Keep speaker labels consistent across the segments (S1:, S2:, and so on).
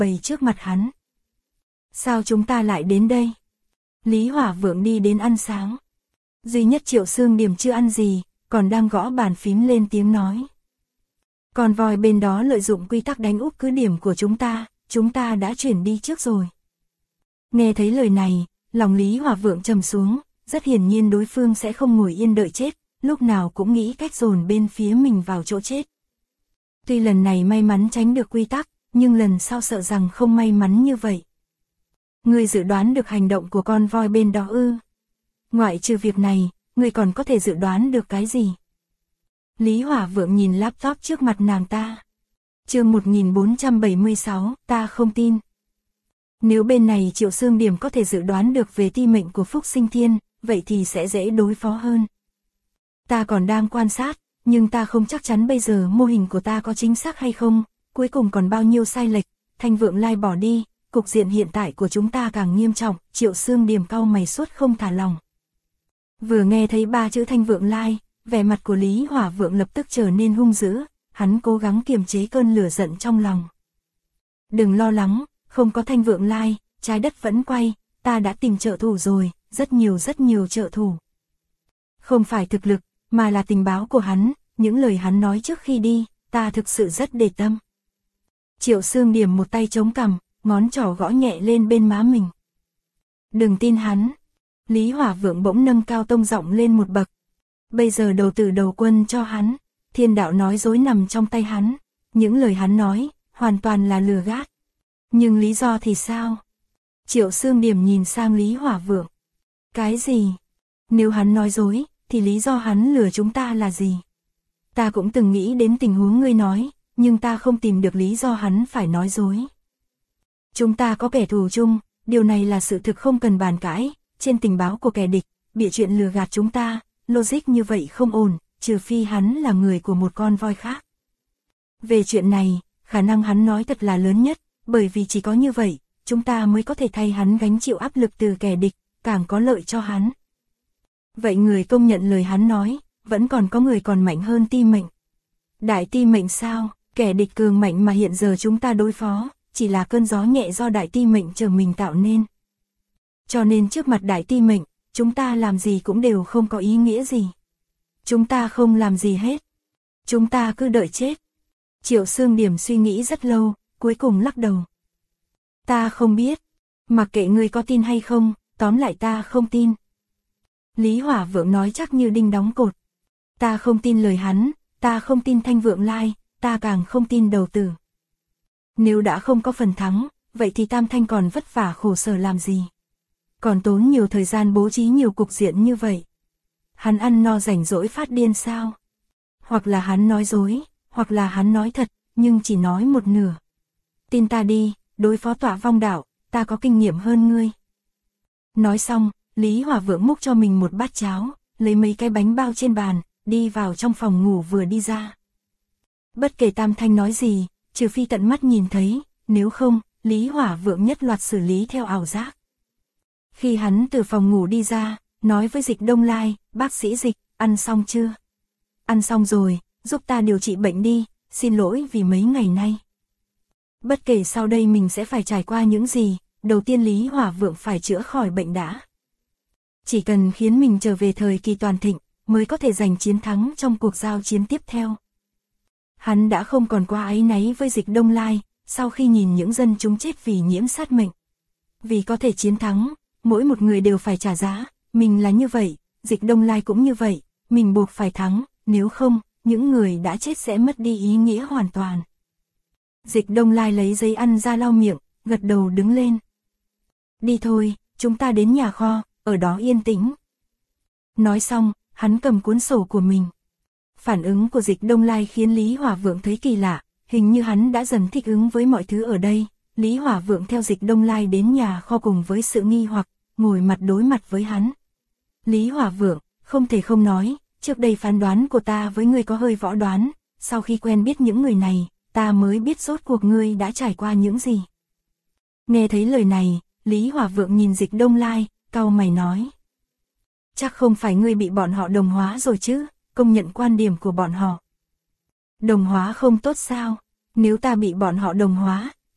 S1: bày trước mặt hắn. Sao chúng ta lại đến đây? Lý Hỏa Vượng đi đến ăn sáng. Duy nhất Triệu Xương Điểm chưa ăn gì, còn đang gõ bàn phím lên tiếng nói. Con voi bên đó lợi dụng quy tắc đánh úp cứ điểm của chúng ta đã chuyển đi trước rồi. Nghe thấy lời này, lòng Lý Hỏa Vượng trầm xuống, rất hiển nhiên đối phương sẽ không ngồi yên đợi chết, lúc nào cũng nghĩ cách dồn bên phía mình vào chỗ chết. Tuy lần này may mắn tránh được quy tắc, nhưng lần sau sợ rằng không may mắn như vậy. Ngươi dự đoán được hành động của con voi bên đó ư? Ngoại trừ việc này, ngươi còn có thể dự đoán được cái gì? Lý Hỏa Vượng nhìn laptop trước mặt nàng ta. Chương 1476, ta không tin. Nếu bên này Triệu Xương Điểm có thể dự đoán được về ti mệnh của Phúc Sinh Thiên, vậy thì sẽ dễ đối phó hơn. Ta còn đang quan sát, nhưng ta không chắc chắn bây giờ mô hình của ta có chính xác hay không, cuối cùng còn bao nhiêu sai lệch, Thanh Vượng Lai bỏ đi, cục diện hiện tại của chúng ta càng nghiêm trọng, Triệu Xương Điểm cau mày suốt không thả lòng. Vừa nghe thấy 3 chữ Thanh Vượng Lai, vẻ mặt của Lý Hỏa Vượng lập tức trở nên hung dữ, hắn cố gắng kiềm chế cơn lửa giận trong lòng. Đừng lo lắng, không có Thanh Vượng Lai, trái đất vẫn quay, ta đã tìm trợ thủ rồi, rất nhiều trợ thủ. Không phải thực lực, mà là tình báo của hắn, những lời hắn nói trước khi đi, ta thực sự rất để tâm. Triệu Xương Điểm một tay chống cằm, ngón trỏ gõ nhẹ lên bên má mình. Đừng tin hắn. Lý Hỏa Vượng bỗng nâng cao tông giọng lên một bậc. Bây giờ đầu tử đầu quân cho hắn, thiên đạo nói dối nằm trong tay hắn, những lời hắn nói, hoàn toàn là lừa gạt. Nhưng lý do thì sao? Triệu Xương Điểm nhìn sang Lý Hỏa Vượng. Cái gì? Nếu hắn nói dối, thì lý do hắn lừa chúng ta là gì? Ta cũng từng nghĩ đến tình huống ngươi nói, nhưng ta không tìm được lý do hắn phải nói dối. Chúng ta có kẻ thù chung, điều này là sự thực không cần bàn cãi, trên tình báo của kẻ địch, bịa chuyện lừa gạt chúng ta, logic như vậy không ổn, trừ phi hắn là người của một con voi khác. Về chuyện này, khả năng hắn nói thật là lớn nhất, bởi vì chỉ có như vậy, chúng ta mới có thể thay hắn gánh chịu áp lực từ kẻ địch, càng có lợi cho hắn. Vậy người công nhận lời hắn nói, vẫn còn có người còn mạnh hơn ti mệnh. Đại ti mệnh sao, kẻ địch cường mạnh mà hiện giờ chúng ta đối phó, chỉ là cơn gió nhẹ do đại ti mệnh trở mình tạo nên. Cho nên trước mặt đại ti mệnh, chúng ta làm gì cũng đều không có ý nghĩa gì. Chúng ta không làm gì hết. Chúng ta cứ đợi chết. Triệu Xương Điểm suy nghĩ rất lâu, cuối cùng lắc đầu. Ta không biết. Mặc kệ ngươi có tin hay không, tóm lại ta không tin. Lý Hỏa Vượng nói chắc như đinh đóng cột. Ta không tin lời hắn, ta không tin Thanh Vượng Lai, ta càng không tin đầu tử. Nếu đã không có phần thắng, vậy thì Tam Thanh còn vất vả khổ sở làm gì? Còn tốn nhiều thời gian bố trí nhiều cục diện như vậy. Hắn ăn no rảnh rỗi phát điên sao? Hoặc là hắn nói dối, hoặc là hắn nói thật, nhưng chỉ nói một nửa. Tin ta đi, đối phó Tọa Vong Đạo, ta có kinh nghiệm hơn ngươi. Nói xong, Lý Hỏa Vượng múc cho mình một bát cháo, lấy mấy cái bánh bao trên bàn, đi vào trong phòng ngủ vừa đi ra. Bất kể Tam Thanh nói gì, trừ phi tận mắt nhìn thấy, nếu không, Lý Hỏa Vượng nhất loạt xử lý theo ảo giác. Khi hắn từ phòng ngủ đi ra, nói với Dịch Đông Lai, bác sĩ Dịch, ăn xong chưa? Ăn xong rồi, giúp ta điều trị bệnh đi, xin lỗi vì mấy ngày nay. Bất kể sau đây mình sẽ phải trải qua những gì, đầu tiên Lý Hỏa Vượng phải chữa khỏi bệnh đã. Chỉ cần khiến mình trở về thời kỳ toàn thịnh, mới có thể giành chiến thắng trong cuộc giao chiến tiếp theo. Hắn đã không còn quá áy náy với Dịch Đông Lai, sau khi nhìn những dân chúng chết vì nhiễm sát mệnh. Vì có thể chiến thắng, mỗi một người đều phải trả giá, mình là như vậy, Dịch Đông Lai cũng như vậy, mình buộc phải thắng, nếu không, những người đã chết sẽ mất đi ý nghĩa hoàn toàn. Dịch Đông Lai lấy giấy ăn ra lau miệng, gật đầu đứng lên. Đi thôi, chúng ta đến nhà kho, ở đó yên tĩnh. Nói xong, hắn cầm cuốn sổ của mình. Phản ứng của Dịch Đông Lai khiến Lý Hỏa Vượng thấy kỳ lạ, hình như hắn đã dần thích ứng với mọi thứ ở đây. Lý Hỏa Vượng theo Dịch Đông Lai đến nhà kho cùng với sự nghi hoặc, ngồi mặt đối mặt với hắn. Lý Hỏa Vượng, không thể không nói, trước đây phán đoán của ta với ngươi có hơi võ đoán, sau khi quen biết những người này, ta mới biết rốt cuộc ngươi đã trải qua những gì. Nghe thấy lời này, Lý Hỏa Vượng nhìn Dịch Đông Lai, cau mày nói. Chắc không phải ngươi bị bọn họ đồng hóa rồi chứ, công nhận quan điểm của bọn họ. Đồng hóa không tốt sao, nếu ta bị bọn họ đồng hóa,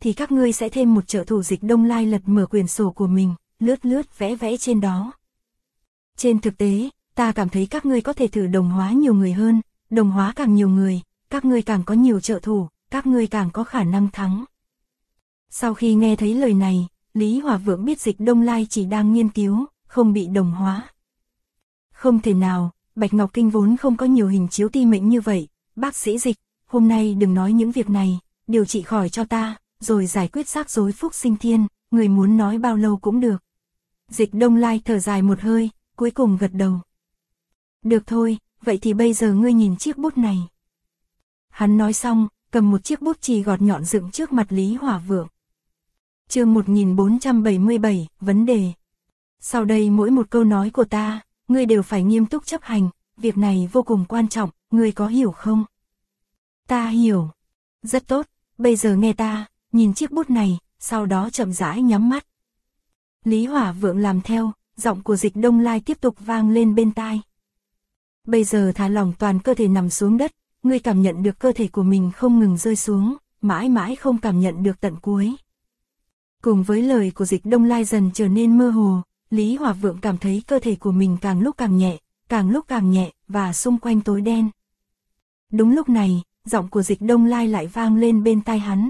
S1: thì các ngươi sẽ thêm một trợ thủ. Dịch Đông Lai lật mở quyển sổ của mình, lướt lướt vẽ vẽ trên đó. Trên thực tế, ta cảm thấy các ngươi có thể thử đồng hóa nhiều người hơn, đồng hóa càng nhiều người, các ngươi càng có nhiều trợ thủ, các ngươi càng có khả năng thắng. Sau khi nghe thấy lời này, Lý Hỏa Vượng biết Dịch Đông Lai chỉ đang nghiên cứu, không bị đồng hóa. Không thể nào, Bạch Ngọc Kinh vốn không có nhiều hình chiếu ti mệnh như vậy. Bác sĩ Dịch, hôm nay đừng nói những việc này, điều trị khỏi cho ta, rồi giải quyết rắc rối Phúc Sinh Thiên, người muốn nói bao lâu cũng được. Dịch Đông Lai thở dài một hơi, cuối cùng gật đầu. Được thôi, vậy thì bây giờ ngươi nhìn chiếc bút này. Hắn nói xong, cầm một chiếc bút chì gọt nhọn dựng trước mặt Lý Hỏa Vượng. Chương 1477, vấn đề. Sau đây mỗi một câu nói của ta, ngươi đều phải nghiêm túc chấp hành, việc này vô cùng quan trọng, ngươi có hiểu không? Ta hiểu. Rất tốt, bây giờ nghe ta, nhìn chiếc bút này, sau đó chậm rãi nhắm mắt. Lý Hỏa Vượng làm theo, giọng của Dịch Đông Lai tiếp tục vang lên bên tai. Bây giờ thả lỏng toàn cơ thể nằm xuống đất, ngươi cảm nhận được cơ thể của mình không ngừng rơi xuống, mãi mãi không cảm nhận được tận cuối. Cùng với lời của Dịch Đông Lai dần trở nên mơ hồ, Lý Hỏa Vượng cảm thấy cơ thể của mình càng lúc càng nhẹ, và xung quanh tối đen. Đúng lúc này, giọng của Dịch Đông Lai lại vang lên bên tai hắn.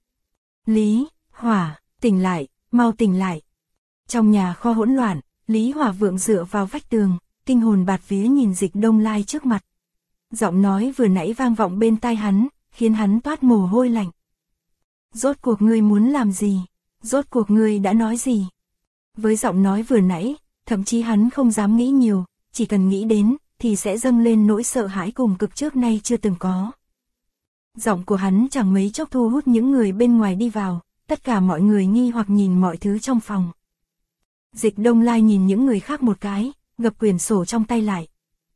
S1: Lý Hỏa, tỉnh lại, mau tỉnh lại. Trong nhà kho hỗn loạn, Lý Hỏa Vượng dựa vào vách tường, kinh hồn bạt vía nhìn Dịch Đông Lai trước mặt. Giọng nói vừa nãy vang vọng bên tai hắn, khiến hắn toát mồ hôi lạnh. Rốt cuộc ngươi muốn làm gì? Rốt cuộc ngươi đã nói gì? Với giọng nói vừa nãy, thậm chí hắn không dám nghĩ nhiều, chỉ cần nghĩ đến, thì sẽ dâng lên nỗi sợ hãi cùng cực trước nay chưa từng có. Giọng của hắn chẳng mấy chốc thu hút những người bên ngoài đi vào, tất cả mọi người nghi hoặc nhìn mọi thứ trong phòng. Dịch Đông Lai nhìn những người khác một cái, gập quyển sổ trong tay lại.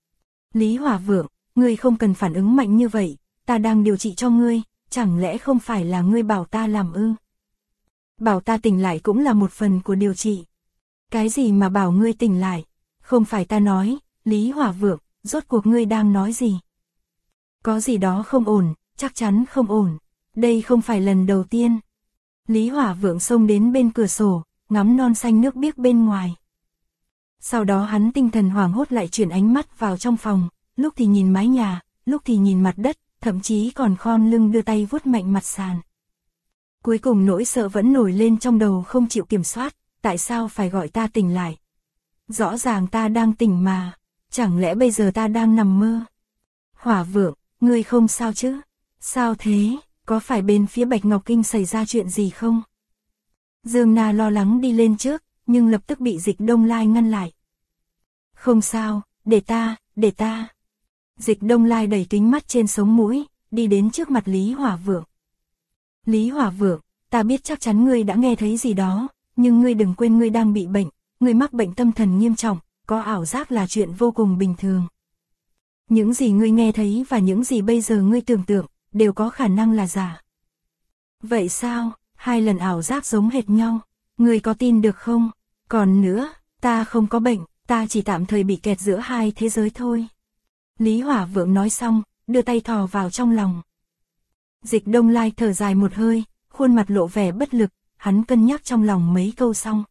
S1: Lý Hỏa Vượng, ngươi không cần phản ứng mạnh như vậy, ta đang điều trị cho ngươi, chẳng lẽ không phải là ngươi bảo ta làm ư? Bảo ta tỉnh lại cũng là một phần của điều trị. Cái gì mà bảo ngươi tỉnh lại? Không phải ta nói, Lý Hỏa Vượng, rốt cuộc ngươi đang nói gì? Có gì đó không ổn, chắc chắn không ổn. Đây không phải lần đầu tiên. Lý Hỏa Vượng xông đến bên cửa sổ, ngắm non xanh nước biếc bên ngoài. Sau đó hắn tinh thần hoảng hốt lại chuyển ánh mắt vào trong phòng, lúc thì nhìn mái nhà, lúc thì nhìn mặt đất, thậm chí còn khom lưng đưa tay vuốt mạnh mặt sàn. Cuối cùng nỗi sợ vẫn nổi lên trong đầu không chịu kiểm soát, tại sao phải gọi ta tỉnh lại? Rõ ràng ta đang tỉnh mà, chẳng lẽ bây giờ ta đang nằm mơ? Hỏa Vượng, ngươi không sao chứ? Sao thế, có phải bên phía Bạch Ngọc Kinh xảy ra chuyện gì không? Dương Na lo lắng đi lên trước, nhưng lập tức bị Dịch Đông Lai ngăn lại. Không sao, để ta. Dịch Đông Lai đẩy kính mắt trên sống mũi, đi đến trước mặt Lý Hỏa Vượng. Lý Hỏa Vượng, ta biết chắc chắn ngươi đã nghe thấy gì đó, nhưng ngươi đừng quên ngươi đang bị bệnh, ngươi mắc bệnh tâm thần nghiêm trọng, có ảo giác là chuyện vô cùng bình thường. Những gì ngươi nghe thấy và những gì bây giờ ngươi tưởng tượng, đều có khả năng là giả. Vậy sao, 2 lần ảo giác giống hệt nhau, ngươi có tin được không? Còn nữa, ta không có bệnh, ta chỉ tạm thời bị kẹt giữa 2 thế giới thôi. Lý Hỏa Vượng nói xong, đưa tay thò vào trong lòng. Dịch Đông Lai thở dài một hơi, khuôn mặt lộ vẻ bất lực, hắn cân nhắc trong lòng mấy câu xong.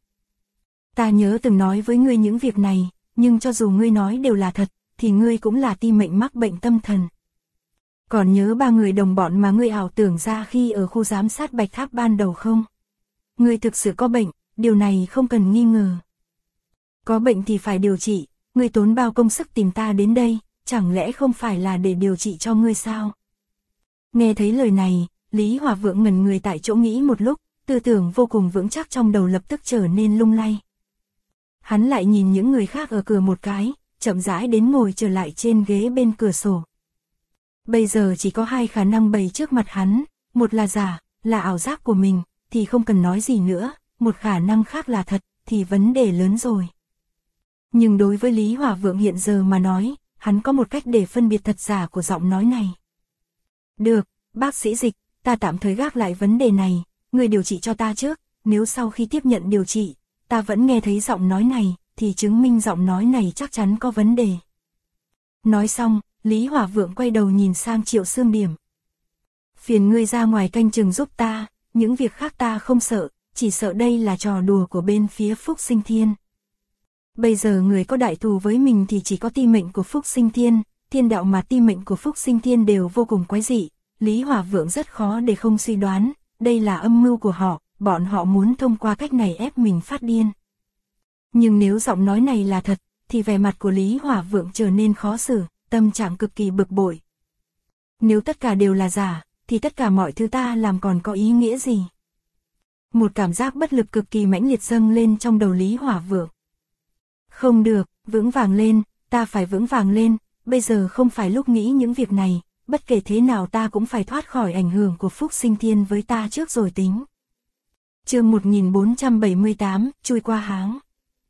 S1: Ta nhớ từng nói với ngươi những việc này, nhưng cho dù ngươi nói đều là thật, thì ngươi cũng là ti mệnh mắc bệnh tâm thần. Còn nhớ 3 người đồng bọn mà ngươi ảo tưởng ra khi ở khu giám sát Bạch Tháp ban đầu không? Ngươi thực sự có bệnh, điều này không cần nghi ngờ. Có bệnh thì phải điều trị, ngươi tốn bao công sức tìm ta đến đây, chẳng lẽ không phải là để điều trị cho ngươi sao? Nghe thấy lời này, Lý Hỏa Vượng ngẩn người tại chỗ nghĩ một lúc, tư tưởng vô cùng vững chắc trong đầu lập tức trở nên lung lay. Hắn lại nhìn những người khác ở cửa một cái, chậm rãi đến ngồi trở lại trên ghế bên cửa sổ. Bây giờ chỉ có 2 khả năng bày trước mặt hắn, một là giả, là ảo giác của mình, thì không cần nói gì nữa, một khả năng khác là thật, thì vấn đề lớn rồi. Nhưng đối với Lý Hỏa Vượng hiện giờ mà nói, hắn có một cách để phân biệt thật giả của giọng nói này. Được, bác sĩ Dịch, ta tạm thời gác lại vấn đề này, người điều trị cho ta trước, nếu sau khi tiếp nhận điều trị, ta vẫn nghe thấy giọng nói này, thì chứng minh giọng nói này chắc chắn có vấn đề. Nói xong, Lý Hỏa Vượng quay đầu nhìn sang Triệu Xương Điểm. Phiền ngươi ra ngoài canh chừng giúp ta, những việc khác ta không sợ, chỉ sợ đây là trò đùa của bên phía Phúc Sinh Thiên. Bây giờ người có đại thù với mình thì chỉ có ti mệnh của Phúc Sinh Thiên, thiên đạo mà ti mệnh của Phúc Sinh Thiên đều vô cùng quái dị, Lý Hỏa Vượng rất khó để không suy đoán, đây là âm mưu của họ, bọn họ muốn thông qua cách này ép mình phát điên. Nhưng nếu giọng nói này là thật, thì vẻ mặt của Lý Hỏa Vượng trở nên khó xử, tâm trạng cực kỳ bực bội. Nếu tất cả đều là giả, thì tất cả mọi thứ ta làm còn có ý nghĩa gì? Một cảm giác bất lực cực kỳ mãnh liệt dâng lên trong đầu Lý Hỏa Vượng. Không được, vững vàng lên, ta phải vững vàng lên, bây giờ không phải lúc nghĩ những việc này, bất kể thế nào ta cũng phải thoát khỏi ảnh hưởng của Phúc Sinh Thiên với ta trước rồi tính. Chương 1478, chui qua háng.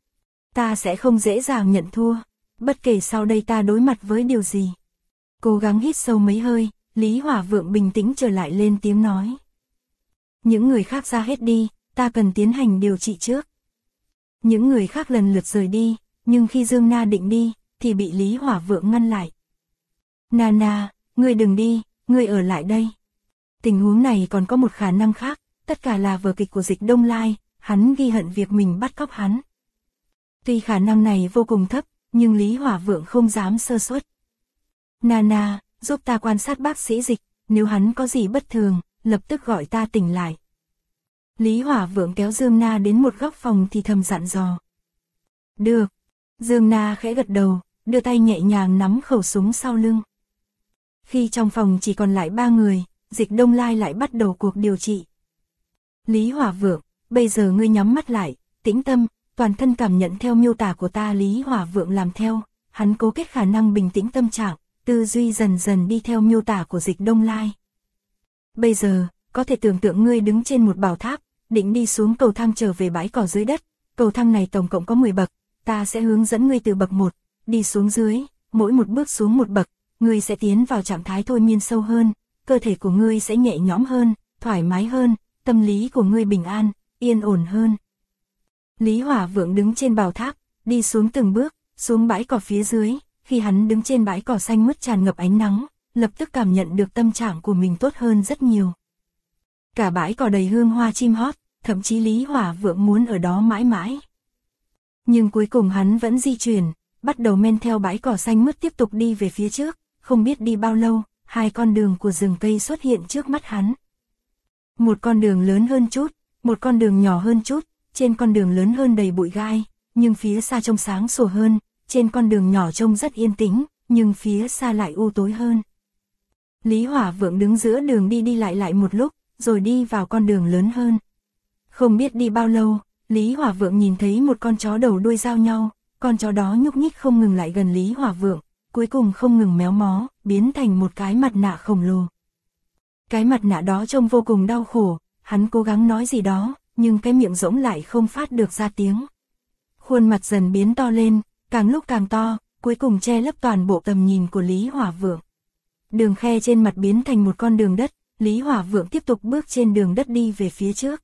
S1: Ta sẽ không dễ dàng nhận thua, bất kể sau đây ta đối mặt với điều gì. Cố gắng hít sâu mấy hơi, Lý Hỏa Vượng bình tĩnh trở lại lên tiếng nói. Những người khác ra hết đi, ta cần tiến hành điều trị trước. Những người khác lần lượt rời đi, nhưng khi Dương Na định đi, thì bị Lý Hỏa Vượng ngăn lại. Nana, ngươi đừng đi, ngươi ở lại đây. Tình huống này còn có một khả năng khác, tất cả là vở kịch của Dịch Đông Lai, hắn ghi hận việc mình bắt cóc hắn. Tuy khả năng này vô cùng thấp, nhưng Lý Hỏa Vượng không dám sơ suất. Nana, giúp ta quan sát bác sĩ Dịch, nếu hắn có gì bất thường, lập tức gọi ta tỉnh lại. Lý Hỏa Vượng kéo Dương Na đến một góc phòng thì thầm dặn dò. Được. Dương Na khẽ gật đầu, đưa tay nhẹ nhàng nắm khẩu súng sau lưng. Khi trong phòng chỉ còn lại 3 người, Dịch Đông Lai lại bắt đầu cuộc điều trị. Lý Hỏa Vượng, bây giờ ngươi nhắm mắt lại, tĩnh tâm, toàn thân cảm nhận theo miêu tả của ta. Lý Hỏa Vượng làm theo, hắn cố kết khả năng bình tĩnh tâm trạng, tư duy dần dần đi theo miêu tả của Dịch Đông Lai. Bây giờ, có thể tưởng tượng ngươi đứng trên một bảo tháp, định đi xuống cầu thang trở về bãi cỏ dưới đất, cầu thang này tổng cộng có 10 bậc, ta sẽ hướng dẫn ngươi từ bậc 1, đi xuống dưới, mỗi một bước xuống một bậc, ngươi sẽ tiến vào trạng thái thôi miên sâu hơn, cơ thể của ngươi sẽ nhẹ nhõm hơn, thoải mái hơn, tâm lý của ngươi bình an, yên ổn hơn. Lý Hỏa Vượng đứng trên bảo tháp, đi xuống từng bước, xuống bãi cỏ phía dưới, khi hắn đứng trên bãi cỏ xanh mướt tràn ngập ánh nắng, lập tức cảm nhận được tâm trạng của mình tốt hơn rất nhiều. Cả bãi cỏ đầy hương hoa chim hót, thậm chí Lý Hỏa Vượng muốn ở đó mãi mãi. Nhưng cuối cùng hắn vẫn di chuyển, bắt đầu men theo bãi cỏ xanh mướt tiếp tục đi về phía trước, không biết đi bao lâu, 2 con đường của rừng cây xuất hiện trước mắt hắn. Một con đường lớn hơn chút, một con đường nhỏ hơn chút, trên con đường lớn hơn đầy bụi gai, nhưng phía xa trông sáng sủa hơn, trên con đường nhỏ trông rất yên tĩnh, nhưng phía xa lại u tối hơn. Lý Hỏa Vượng đứng giữa đường đi lại một lúc, rồi đi vào con đường lớn hơn. Không biết đi bao lâu, Lý Hỏa Vượng nhìn thấy một con chó đầu đuôi giao nhau, con chó đó nhúc nhích không ngừng lại gần Lý Hỏa Vượng, cuối cùng không ngừng méo mó, biến thành một cái mặt nạ khổng lồ. Cái mặt nạ đó trông vô cùng đau khổ, hắn cố gắng nói gì đó, nhưng cái miệng rỗng lại không phát được ra tiếng. Khuôn mặt dần biến to lên, càng lúc càng to, cuối cùng che lấp toàn bộ tầm nhìn của Lý Hỏa Vượng. Đường khe trên mặt biến thành một con đường đất, Lý Hỏa Vượng tiếp tục bước trên đường đất đi về phía trước.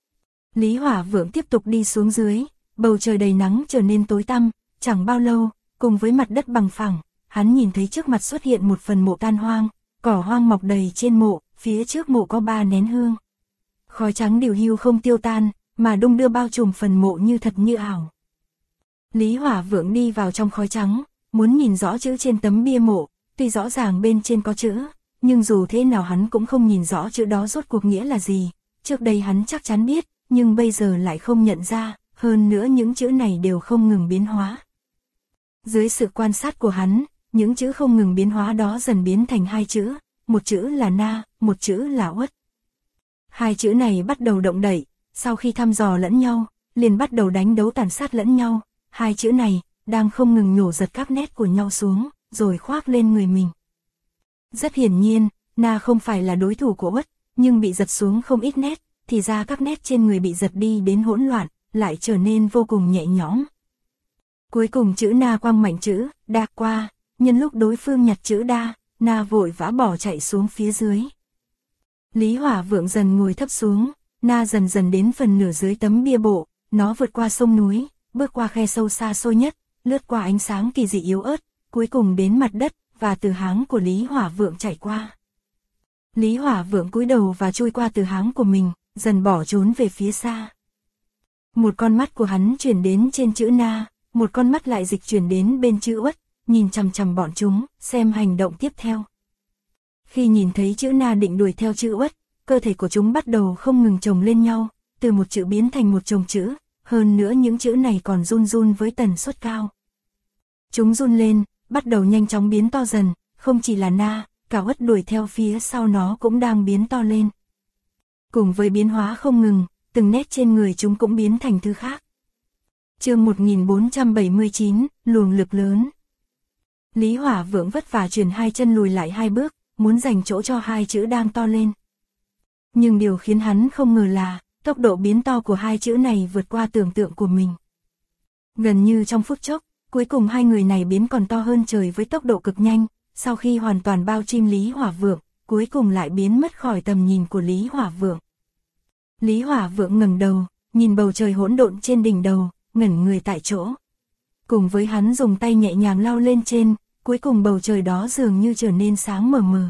S1: Lý Hỏa Vượng tiếp tục đi xuống dưới, bầu trời đầy nắng trở nên tối tăm, chẳng bao lâu, cùng với mặt đất bằng phẳng, hắn nhìn thấy trước mặt xuất hiện một phần mộ tan hoang, cỏ hoang mọc đầy trên mộ, phía trước mộ có 3 nén hương. Khói trắng điều hưu không tiêu tan, mà đung đưa bao trùm phần mộ như thật như ảo. Lý Hỏa Vượng đi vào trong khói trắng, muốn nhìn rõ chữ trên tấm bia mộ, tuy rõ ràng bên trên có chữ, nhưng dù thế nào hắn cũng không nhìn rõ chữ đó rốt cuộc nghĩa là gì. Trước đây hắn chắc chắn biết, nhưng bây giờ lại không nhận ra, hơn nữa những chữ này đều không ngừng biến hóa. Dưới sự quan sát của hắn, những chữ không ngừng biến hóa đó dần biến thành 2 chữ, một chữ là Na, một chữ là Uất. 2 chữ này bắt đầu động đậy, sau khi thăm dò lẫn nhau, liền bắt đầu đánh đấu tàn sát lẫn nhau. 2 chữ này đang không ngừng nhổ giật các nét của nhau xuống, rồi khoác lên người mình. Rất hiển nhiên, Na không phải là đối thủ của Uất, nhưng bị giật xuống không ít nét, thì ra các nét trên người bị giật đi đến hỗn loạn, lại trở nên vô cùng nhẹ nhõm. Cuối cùng chữ Na quăng mảnh chữ Đa qua, nhân lúc đối phương nhặt chữ Đa, Na vội vã bỏ chạy xuống phía dưới. Lý Hỏa Vượng dần ngồi thấp xuống, Na dần dần đến phần nửa dưới tấm bia bộ, nó vượt qua sông núi, bước qua khe sâu xa xôi nhất, lướt qua ánh sáng kỳ dị yếu ớt, cuối cùng đến mặt đất, và từ háng của Lý Hỏa Vượng chảy qua. Lý Hỏa Vượng cúi đầu và chui qua từ háng của mình, dần bỏ trốn về phía xa. Một con mắt của hắn chuyển đến trên chữ Na, một con mắt lại dịch chuyển đến bên chữ Uất, nhìn chằm chằm bọn chúng, xem hành động tiếp theo. Khi nhìn thấy chữ Na định đuổi theo chữ Uất, cơ thể của chúng bắt đầu không ngừng chồng lên nhau, từ một chữ biến thành một chồng chữ, hơn nữa những chữ này còn run run với tần suất cao. Chúng run lên, bắt đầu nhanh chóng biến to dần, không chỉ là Na, cả Uất đuổi theo phía sau nó cũng đang biến to lên. Cùng với biến hóa không ngừng, từng nét trên người chúng cũng biến thành thứ khác. Chương 1479, luồng lực lớn. Lý Hỏa Vượng vất vả chuyển hai chân lùi lại hai bước, muốn dành chỗ cho hai chữ đang to lên. Nhưng điều khiến hắn không ngờ là, tốc độ biến to của hai chữ này vượt qua tưởng tượng của mình. Gần như trong phút chốc, cuối cùng hai người này biến còn to hơn trời với tốc độ cực nhanh, sau khi hoàn toàn bao trùm Lý Hỏa Vượng, cuối cùng lại biến mất khỏi tầm nhìn của Lý Hỏa Vượng. Lý Hỏa Vượng ngẩng đầu, nhìn bầu trời hỗn độn trên đỉnh đầu, ngẩn người tại chỗ. Cùng với hắn dùng tay nhẹ nhàng lau lên trên, cuối cùng bầu trời đó dường như trở nên sáng mờ mờ.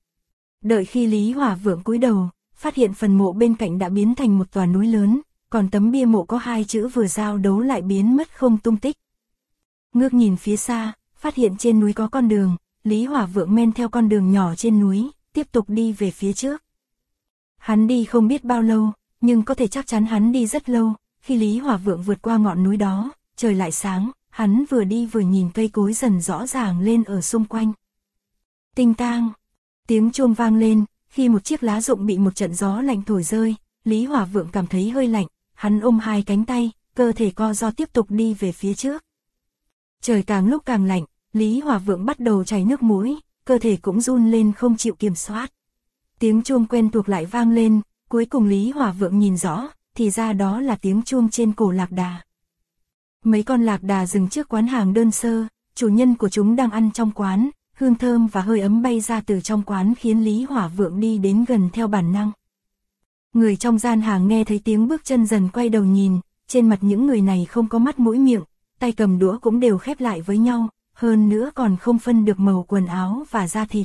S1: Đợi khi Lý Hỏa Vượng cúi đầu, phát hiện phần mộ bên cạnh đã biến thành một tòa núi lớn, còn tấm bia mộ có hai chữ vừa giao đấu lại biến mất không tung tích. Ngước nhìn phía xa, phát hiện trên núi có con đường, Lý Hỏa Vượng men theo con đường nhỏ trên núi, tiếp tục đi về phía trước. Hắn đi không biết bao lâu, nhưng có thể chắc chắn hắn đi rất lâu, khi Lý Hỏa Vượng vượt qua ngọn núi đó, trời lại sáng, hắn vừa đi vừa nhìn cây cối dần rõ ràng lên ở xung quanh. Tinh tang, tiếng chuông vang lên, khi một chiếc lá rụng bị một trận gió lạnh thổi rơi, Lý Hỏa Vượng cảm thấy hơi lạnh, hắn ôm hai cánh tay, cơ thể co ro tiếp tục đi về phía trước. Trời càng lúc càng lạnh, Lý Hỏa Vượng bắt đầu chảy nước mũi, cơ thể cũng run lên không chịu kiểm soát. Tiếng chuông quen thuộc lại vang lên, cuối cùng Lý Hỏa Vượng nhìn rõ, thì ra đó là tiếng chuông trên cổ lạc đà. Mấy con lạc đà dừng trước quán hàng đơn sơ, chủ nhân của chúng đang ăn trong quán, hương thơm và hơi ấm bay ra từ trong quán khiến Lý Hỏa Vượng đi đến gần theo bản năng. Người trong gian hàng nghe thấy tiếng bước chân dần quay đầu nhìn, trên mặt những người này không có mắt mũi miệng, tay cầm đũa cũng đều khép lại với nhau, hơn nữa còn không phân được màu quần áo và da thịt.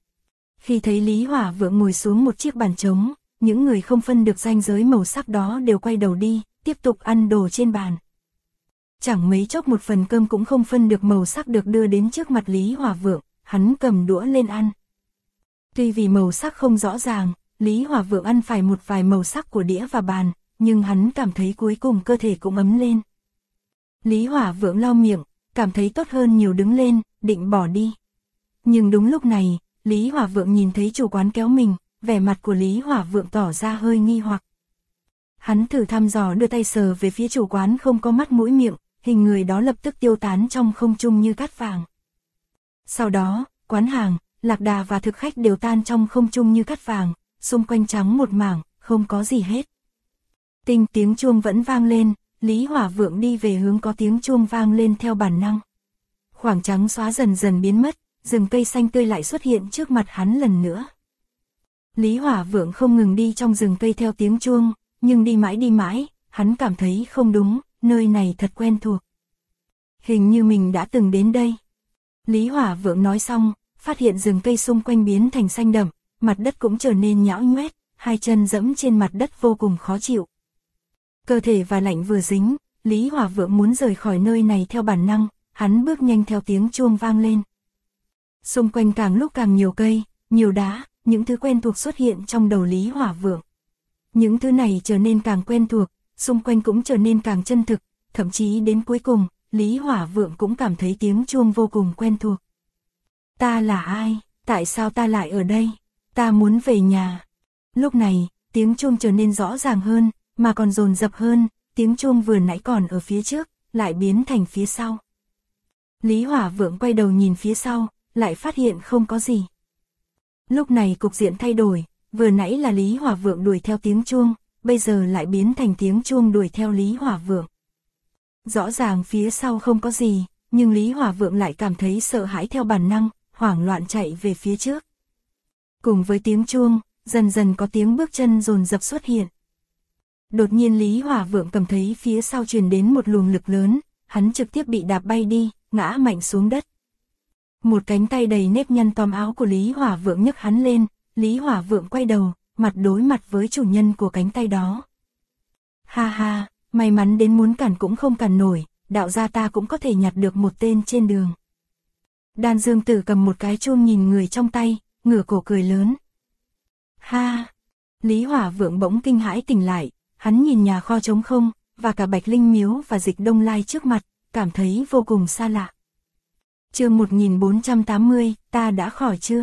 S1: Khi thấy Lý Hỏa Vượng ngồi xuống một chiếc bàn trống, những người không phân được ranh giới màu sắc đó đều quay đầu đi, tiếp tục ăn đồ trên bàn. Chẳng mấy chốc một phần cơm cũng không phân được màu sắc được đưa đến trước mặt Lý Hỏa Vượng, hắn cầm đũa lên ăn. Tuy vì màu sắc không rõ ràng, Lý Hỏa Vượng ăn phải một vài màu sắc của đĩa và bàn, nhưng hắn cảm thấy cuối cùng cơ thể cũng ấm lên. Lý Hỏa Vượng lau miệng, cảm thấy tốt hơn nhiều đứng lên, định bỏ đi. Nhưng đúng lúc này, Lý Hỏa Vượng nhìn thấy chủ quán kéo mình, vẻ mặt của Lý Hỏa Vượng tỏ ra hơi nghi hoặc. Hắn thử thăm dò đưa tay sờ về phía chủ quán không có mắt mũi miệng, hình người đó lập tức tiêu tán trong không trung như cát vàng. Sau đó, quán hàng, lạc đà và thực khách đều tan trong không trung như cát vàng, xung quanh trắng một mảng, không có gì hết. Tiếng chuông vẫn vang lên, Lý Hỏa Vượng đi về hướng có tiếng chuông vang lên theo bản năng. Khoảng trắng xóa dần dần biến mất, rừng cây xanh tươi lại xuất hiện trước mặt hắn lần nữa. Lý Hỏa Vượng không ngừng đi trong rừng cây theo tiếng chuông, nhưng đi mãi, hắn cảm thấy không đúng, nơi này thật quen thuộc. Hình như mình đã từng đến đây. Lý Hỏa Vượng nói xong, phát hiện rừng cây xung quanh biến thành xanh đậm, mặt đất cũng trở nên nhão nhoét, hai chân dẫm trên mặt đất vô cùng khó chịu. Cơ thể và lạnh vừa dính, Lý Hỏa Vượng muốn rời khỏi nơi này theo bản năng, hắn bước nhanh theo tiếng chuông vang lên. Xung quanh càng lúc càng nhiều cây, nhiều đá, những thứ quen thuộc xuất hiện trong đầu Lý Hỏa Vượng. Những thứ này trở nên càng quen thuộc, xung quanh cũng trở nên càng chân thực, thậm chí đến cuối cùng, Lý Hỏa Vượng cũng cảm thấy tiếng chuông vô cùng quen thuộc. Ta là ai? Tại sao ta lại ở đây? Ta muốn về nhà. Lúc này, tiếng chuông trở nên rõ ràng hơn, mà còn dồn dập hơn, tiếng chuông vừa nãy còn ở phía trước, lại biến thành phía sau. Lý Hỏa Vượng quay đầu nhìn phía sau, lại phát hiện không có gì. Lúc này cục diện thay đổi, vừa nãy là Lý Hỏa Vượng đuổi theo tiếng chuông, bây giờ lại biến thành tiếng chuông đuổi theo Lý Hỏa Vượng. Rõ ràng phía sau không có gì, nhưng Lý Hỏa Vượng lại cảm thấy sợ hãi theo bản năng, hoảng loạn chạy về phía trước. Cùng với tiếng chuông, dần dần có tiếng bước chân dồn dập xuất hiện. Đột nhiên Lý Hỏa Vượng cảm thấy phía sau truyền đến một luồng lực lớn, hắn trực tiếp bị đạp bay đi, ngã mạnh xuống đất. Một cánh tay đầy nếp nhăn tóm áo của Lý Hỏa Vượng nhấc hắn lên, Lý Hỏa Vượng quay đầu, mặt đối mặt với chủ nhân của cánh tay đó. Ha ha, may mắn đến muốn cản cũng không cản nổi, đạo gia ta cũng có thể nhặt được một tên trên đường. Đan Dương Tử cầm một cái chuông nhìn người trong tay, ngửa cổ cười lớn. Ha! Lý Hỏa Vượng bỗng kinh hãi tỉnh lại, hắn nhìn nhà kho trống không, và cả Bạch Linh Miếu và Dịch Đông Lai trước mặt, cảm thấy vô cùng xa lạ. Chương 1480, ta đã khỏi chưa?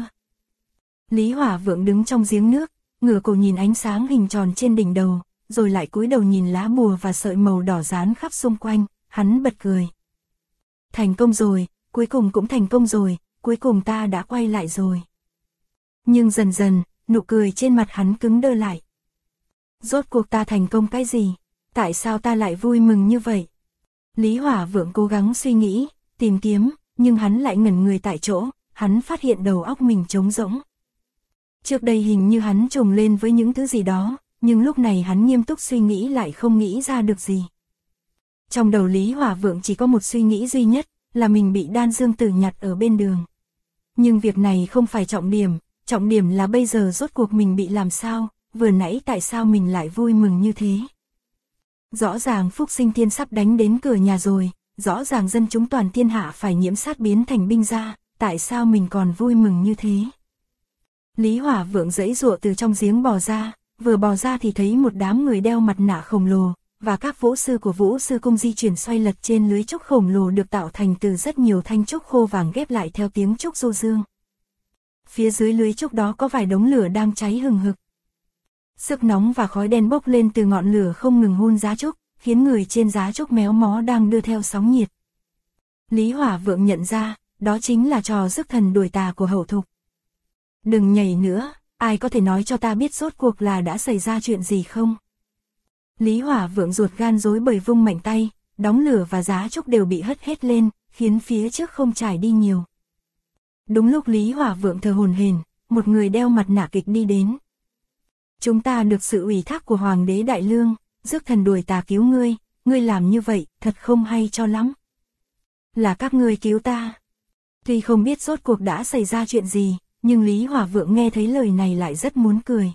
S1: Lý Hỏa Vượng đứng trong giếng nước, ngửa cổ nhìn ánh sáng hình tròn trên đỉnh đầu, rồi lại cúi đầu nhìn lá bùa và sợi màu đỏ dán khắp xung quanh, hắn bật cười. Thành công rồi, cuối cùng cũng thành công rồi, cuối cùng ta đã quay lại rồi. Nhưng dần dần, nụ cười trên mặt hắn cứng đơ lại. Rốt cuộc ta thành công cái gì? Tại sao ta lại vui mừng như vậy? Lý Hỏa Vượng cố gắng suy nghĩ, tìm kiếm, nhưng hắn lại ngẩn người tại chỗ, hắn phát hiện đầu óc mình trống rỗng. Trước đây hình như hắn trùng lên với những thứ gì đó, nhưng lúc này hắn nghiêm túc suy nghĩ lại không nghĩ ra được gì. Trong đầu Lý Hỏa Vượng chỉ có một suy nghĩ duy nhất, là mình bị Đan Dương Tử nhặt ở bên đường. Nhưng việc này không phải trọng điểm là bây giờ rốt cuộc mình bị làm sao, vừa nãy tại sao mình lại vui mừng như thế. Rõ ràng Phúc Sinh Thiên sắp đánh đến cửa nhà rồi, rõ ràng dân chúng toàn thiên hạ phải nhiễm sát biến thành binh gia, tại sao mình còn vui mừng như thế. Lý Hỏa Vượng giãy giụa từ trong giếng bò ra, vừa bò ra thì thấy một đám người đeo mặt nạ khổng lồ, và các vũ sư của Vũ Sư Cung di chuyển xoay lật trên lưới trúc khổng lồ được tạo thành từ rất nhiều thanh trúc khô vàng ghép lại theo tiếng trúc du dương. Phía dưới lưới trúc đó có vài đống lửa đang cháy hừng hực. Sức nóng và khói đen bốc lên từ ngọn lửa không ngừng hun giá trúc, khiến người trên giá trúc méo mó đang đưa theo sóng nhiệt. Lý Hỏa Vượng nhận ra, đó chính là trò rước thần đuổi tà của Hậu Thục. Đừng nhảy nữa, ai có thể nói cho ta biết rốt cuộc là đã xảy ra chuyện gì không? Lý Hỏa Vượng ruột gan rối bời vung mạnh tay, đóng lửa và giá trúc đều bị hất hết lên, khiến phía trước không trải đi nhiều. Đúng lúc Lý Hỏa Vượng thở hổn hển, một người đeo mặt nạ kịch đi đến. Chúng ta được sự ủy thác của Hoàng đế Đại Lương, rước thần đuổi tà cứu ngươi làm như vậy, thật không hay cho lắm. Là các ngươi cứu ta. Tuy không biết rốt cuộc đã xảy ra chuyện gì, nhưng Lý Hỏa Vượng nghe thấy lời này lại rất muốn cười.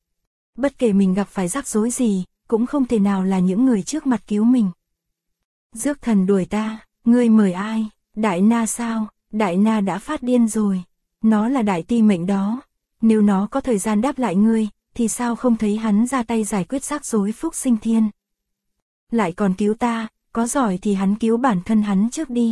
S1: Bất kể mình gặp phải rắc rối gì, cũng không thể nào là những người trước mặt cứu mình. Rước thần đuổi ta, ngươi mời ai? Đại Na sao? Đại Na đã phát điên rồi. Nó là đại ti mệnh đó. Nếu nó có thời gian đáp lại ngươi, thì sao không thấy hắn ra tay giải quyết rắc rối Phúc Sinh Thiên? Lại còn cứu ta, có giỏi thì hắn cứu bản thân hắn trước đi.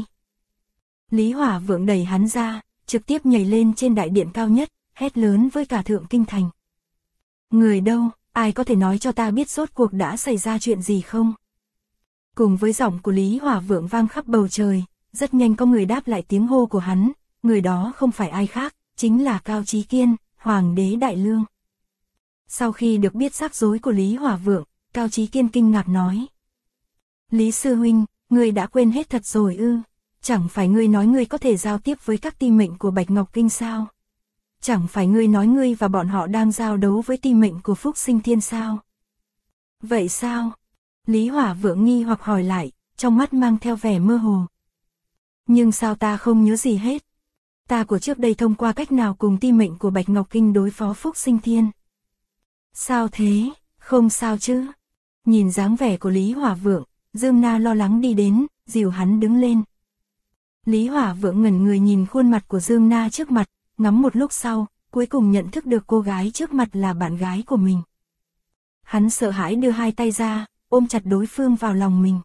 S1: Lý Hỏa Vượng đẩy hắn ra, trực tiếp nhảy lên trên đại điện cao nhất, hét lớn với cả Thượng Kinh Thành. Người đâu, ai có thể nói cho ta biết rốt cuộc đã xảy ra chuyện gì không? Cùng với giọng của Lý Hỏa Vượng vang khắp bầu trời, rất nhanh có người đáp lại tiếng hô của hắn, người đó không phải ai khác, chính là Cao Chí Kiên, Hoàng đế Đại Lương. Sau khi được biết rắc rối của Lý Hỏa Vượng, Cao Chí Kiên kinh ngạc nói. Lý Sư Huynh, ngươi đã quên hết thật rồi ư? Chẳng phải ngươi nói ngươi có thể giao tiếp với các ti mệnh của Bạch Ngọc Kinh sao? Chẳng phải ngươi nói ngươi và bọn họ đang giao đấu với ti mệnh của Phúc Sinh Thiên sao? Vậy sao? Lý Hỏa Vượng nghi hoặc hỏi lại, trong mắt mang theo vẻ mơ hồ. Nhưng sao ta không nhớ gì hết? Ta của trước đây thông qua cách nào cùng ti mệnh của Bạch Ngọc Kinh đối phó Phúc Sinh Thiên? Sao thế? Không sao chứ? Nhìn dáng vẻ của Lý Hỏa Vượng, Dương Na lo lắng đi đến, dìu hắn đứng lên. Lý Hỏa Vượng ngẩn người nhìn khuôn mặt của Dương Na trước mặt, ngắm một lúc sau, cuối cùng nhận thức được cô gái trước mặt là bạn gái của mình. Hắn sợ hãi đưa hai tay ra, ôm chặt đối phương vào lòng mình.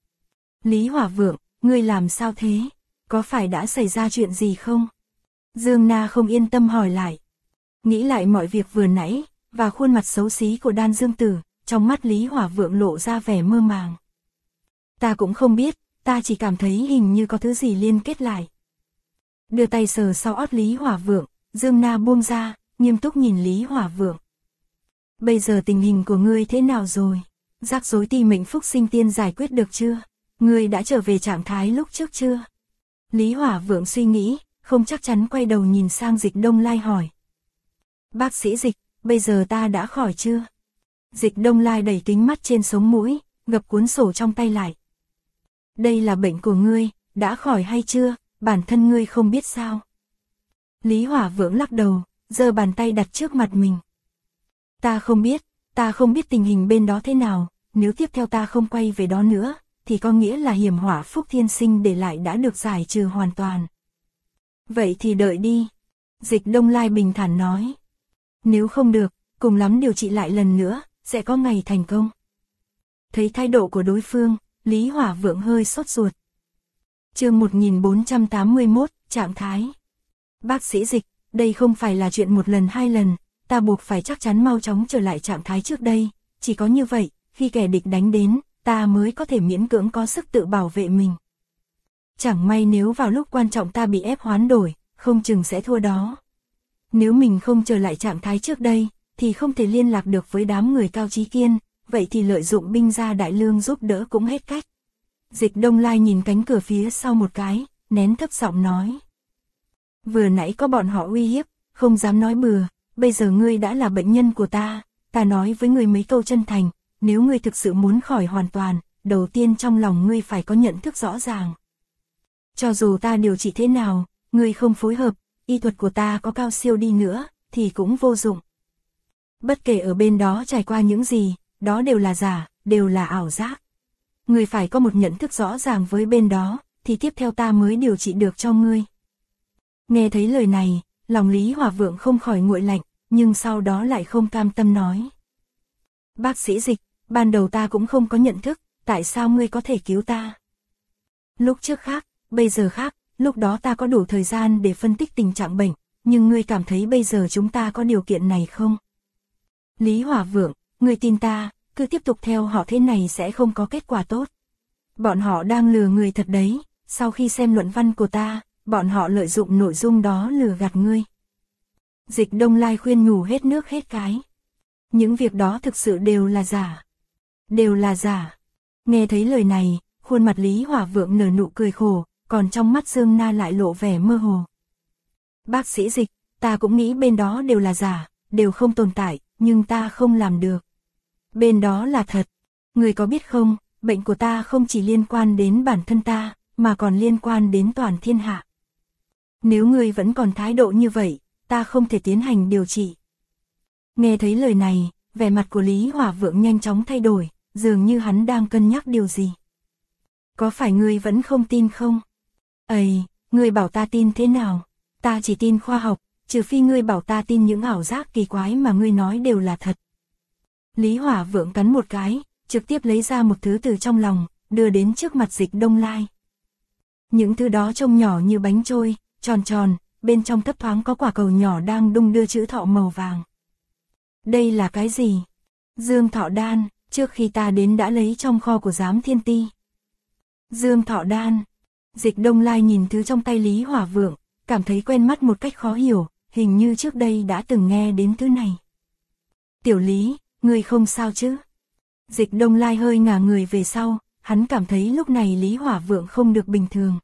S1: Lý Hỏa Vượng, ngươi làm sao thế? Có phải đã xảy ra chuyện gì không? Dương Na không yên tâm hỏi lại. Nghĩ lại mọi việc vừa nãy, và khuôn mặt xấu xí của Đan Dương Tử, trong mắt Lý Hỏa Vượng lộ ra vẻ mơ màng. Ta cũng không biết, ta chỉ cảm thấy hình như có thứ gì liên kết lại. Đưa tay sờ sau ót Lý Hỏa Vượng, Dương Na buông ra, nghiêm túc nhìn Lý Hỏa Vượng. Bây giờ tình hình của ngươi thế nào rồi? Rắc rối ti mệnh Phúc Sinh Tiên giải quyết được chưa? Ngươi đã trở về trạng thái lúc trước chưa? Lý Hỏa Vượng suy nghĩ, không chắc chắn quay đầu nhìn sang Dịch Đông Lai hỏi. Bác sĩ Dịch, bây giờ ta đã khỏi chưa? Dịch Đông Lai đẩy kính mắt trên sống mũi, gập cuốn sổ trong tay lại. Đây là bệnh của ngươi, đã khỏi hay chưa, bản thân ngươi không biết sao? Lý Hỏa Vượng lắc đầu, giơ bàn tay đặt trước mặt mình. Ta không biết tình hình bên đó thế nào, nếu tiếp theo ta không quay về đó nữa, thì có nghĩa là hiểm họa Phúc Thiên Sinh để lại đã được giải trừ hoàn toàn. Vậy thì đợi đi. Dịch Đông Lai bình thản nói. Nếu không được, cùng lắm điều trị lại lần nữa, sẽ có ngày thành công. Thấy thái độ của đối phương, Lý Hỏa Vượng hơi sốt ruột. Chương 1481, trạng thái. Bác sĩ Dịch, đây không phải là chuyện một lần hai lần, ta buộc phải chắc chắn mau chóng trở lại trạng thái trước đây, chỉ có như vậy, khi kẻ địch đánh đến, ta mới có thể miễn cưỡng có sức tự bảo vệ mình. Chẳng may nếu vào lúc quan trọng ta bị ép hoán đổi, không chừng sẽ thua đó. Nếu mình không trở lại trạng thái trước đây, thì không thể liên lạc được với đám người Cao Chí Kiên, vậy thì lợi dụng binh gia đại lương giúp đỡ cũng hết cách. Dịch Đông Lai nhìn cánh cửa phía sau một cái, nén thấp giọng nói. Vừa nãy có bọn họ uy hiếp, không dám nói bừa, bây giờ ngươi đã là bệnh nhân của ta nói với ngươi mấy câu chân thành, nếu ngươi thực sự muốn khỏi hoàn toàn, đầu tiên trong lòng ngươi phải có nhận thức rõ ràng. Cho dù ta điều trị thế nào, ngươi không phối hợp, y thuật của ta có cao siêu đi nữa, thì cũng vô dụng. Bất kể ở bên đó trải qua những gì, đó đều là giả, đều là ảo giác. Ngươi phải có một nhận thức rõ ràng với bên đó, thì tiếp theo ta mới điều trị được cho ngươi. Nghe thấy lời này, lòng Lý Hỏa Vượng không khỏi nguội lạnh, nhưng sau đó lại không cam tâm nói. Bác sĩ Dịch, ban đầu ta cũng không có nhận thức, tại sao ngươi có thể cứu ta? Lúc trước khác, bây giờ khác, lúc đó ta có đủ thời gian để phân tích tình trạng bệnh, nhưng ngươi cảm thấy bây giờ chúng ta có điều kiện này không? Lý Hỏa Vượng, ngươi tin ta, cứ tiếp tục theo họ thế này sẽ không có kết quả tốt. Bọn họ đang lừa người thật đấy, sau khi xem luận văn của ta, bọn họ lợi dụng nội dung đó lừa gạt ngươi. Dịch Đông Lai khuyên nhủ hết nước hết cái. Những việc đó thực sự đều là giả. Đều là giả. Nghe thấy lời này, khuôn mặt Lý Hỏa Vượng nở nụ cười khổ, còn trong mắt Dương Na lại lộ vẻ mơ hồ. Bác sĩ Dịch, ta cũng nghĩ bên đó đều là giả, đều không tồn tại, nhưng ta không làm được. Bên đó là thật. Người có biết không, bệnh của ta không chỉ liên quan đến bản thân ta, mà còn liên quan đến toàn thiên hạ. Nếu người vẫn còn thái độ như vậy, ta không thể tiến hành điều trị. Nghe thấy lời này, vẻ mặt của Lý Hỏa Vượng nhanh chóng thay đổi, dường như hắn đang cân nhắc điều gì. Có phải ngươi vẫn không tin không? Ây, ngươi bảo ta tin thế nào? Ta chỉ tin khoa học, trừ phi ngươi bảo ta tin những ảo giác kỳ quái mà ngươi nói đều là thật. Lý Hỏa Vượng cắn một cái, trực tiếp lấy ra một thứ từ trong lòng, đưa đến trước mặt Dịch Đông Lai. Những thứ đó trông nhỏ như bánh trôi, tròn tròn, bên trong thấp thoáng có quả cầu nhỏ đang đung đưa chữ thọ màu vàng. Đây là cái gì? Dương Thọ Đan, trước khi ta đến đã lấy trong kho của Giám Thiên Ti. Dương Thọ Đan. Dịch Đông Lai nhìn thứ trong tay Lý Hỏa Vượng, cảm thấy quen mắt một cách khó hiểu, hình như trước đây đã từng nghe đến thứ này. Tiểu Lý, ngươi không sao chứ? Dịch Đông Lai hơi ngả người về sau, hắn cảm thấy lúc này Lý Hỏa Vượng không được bình thường.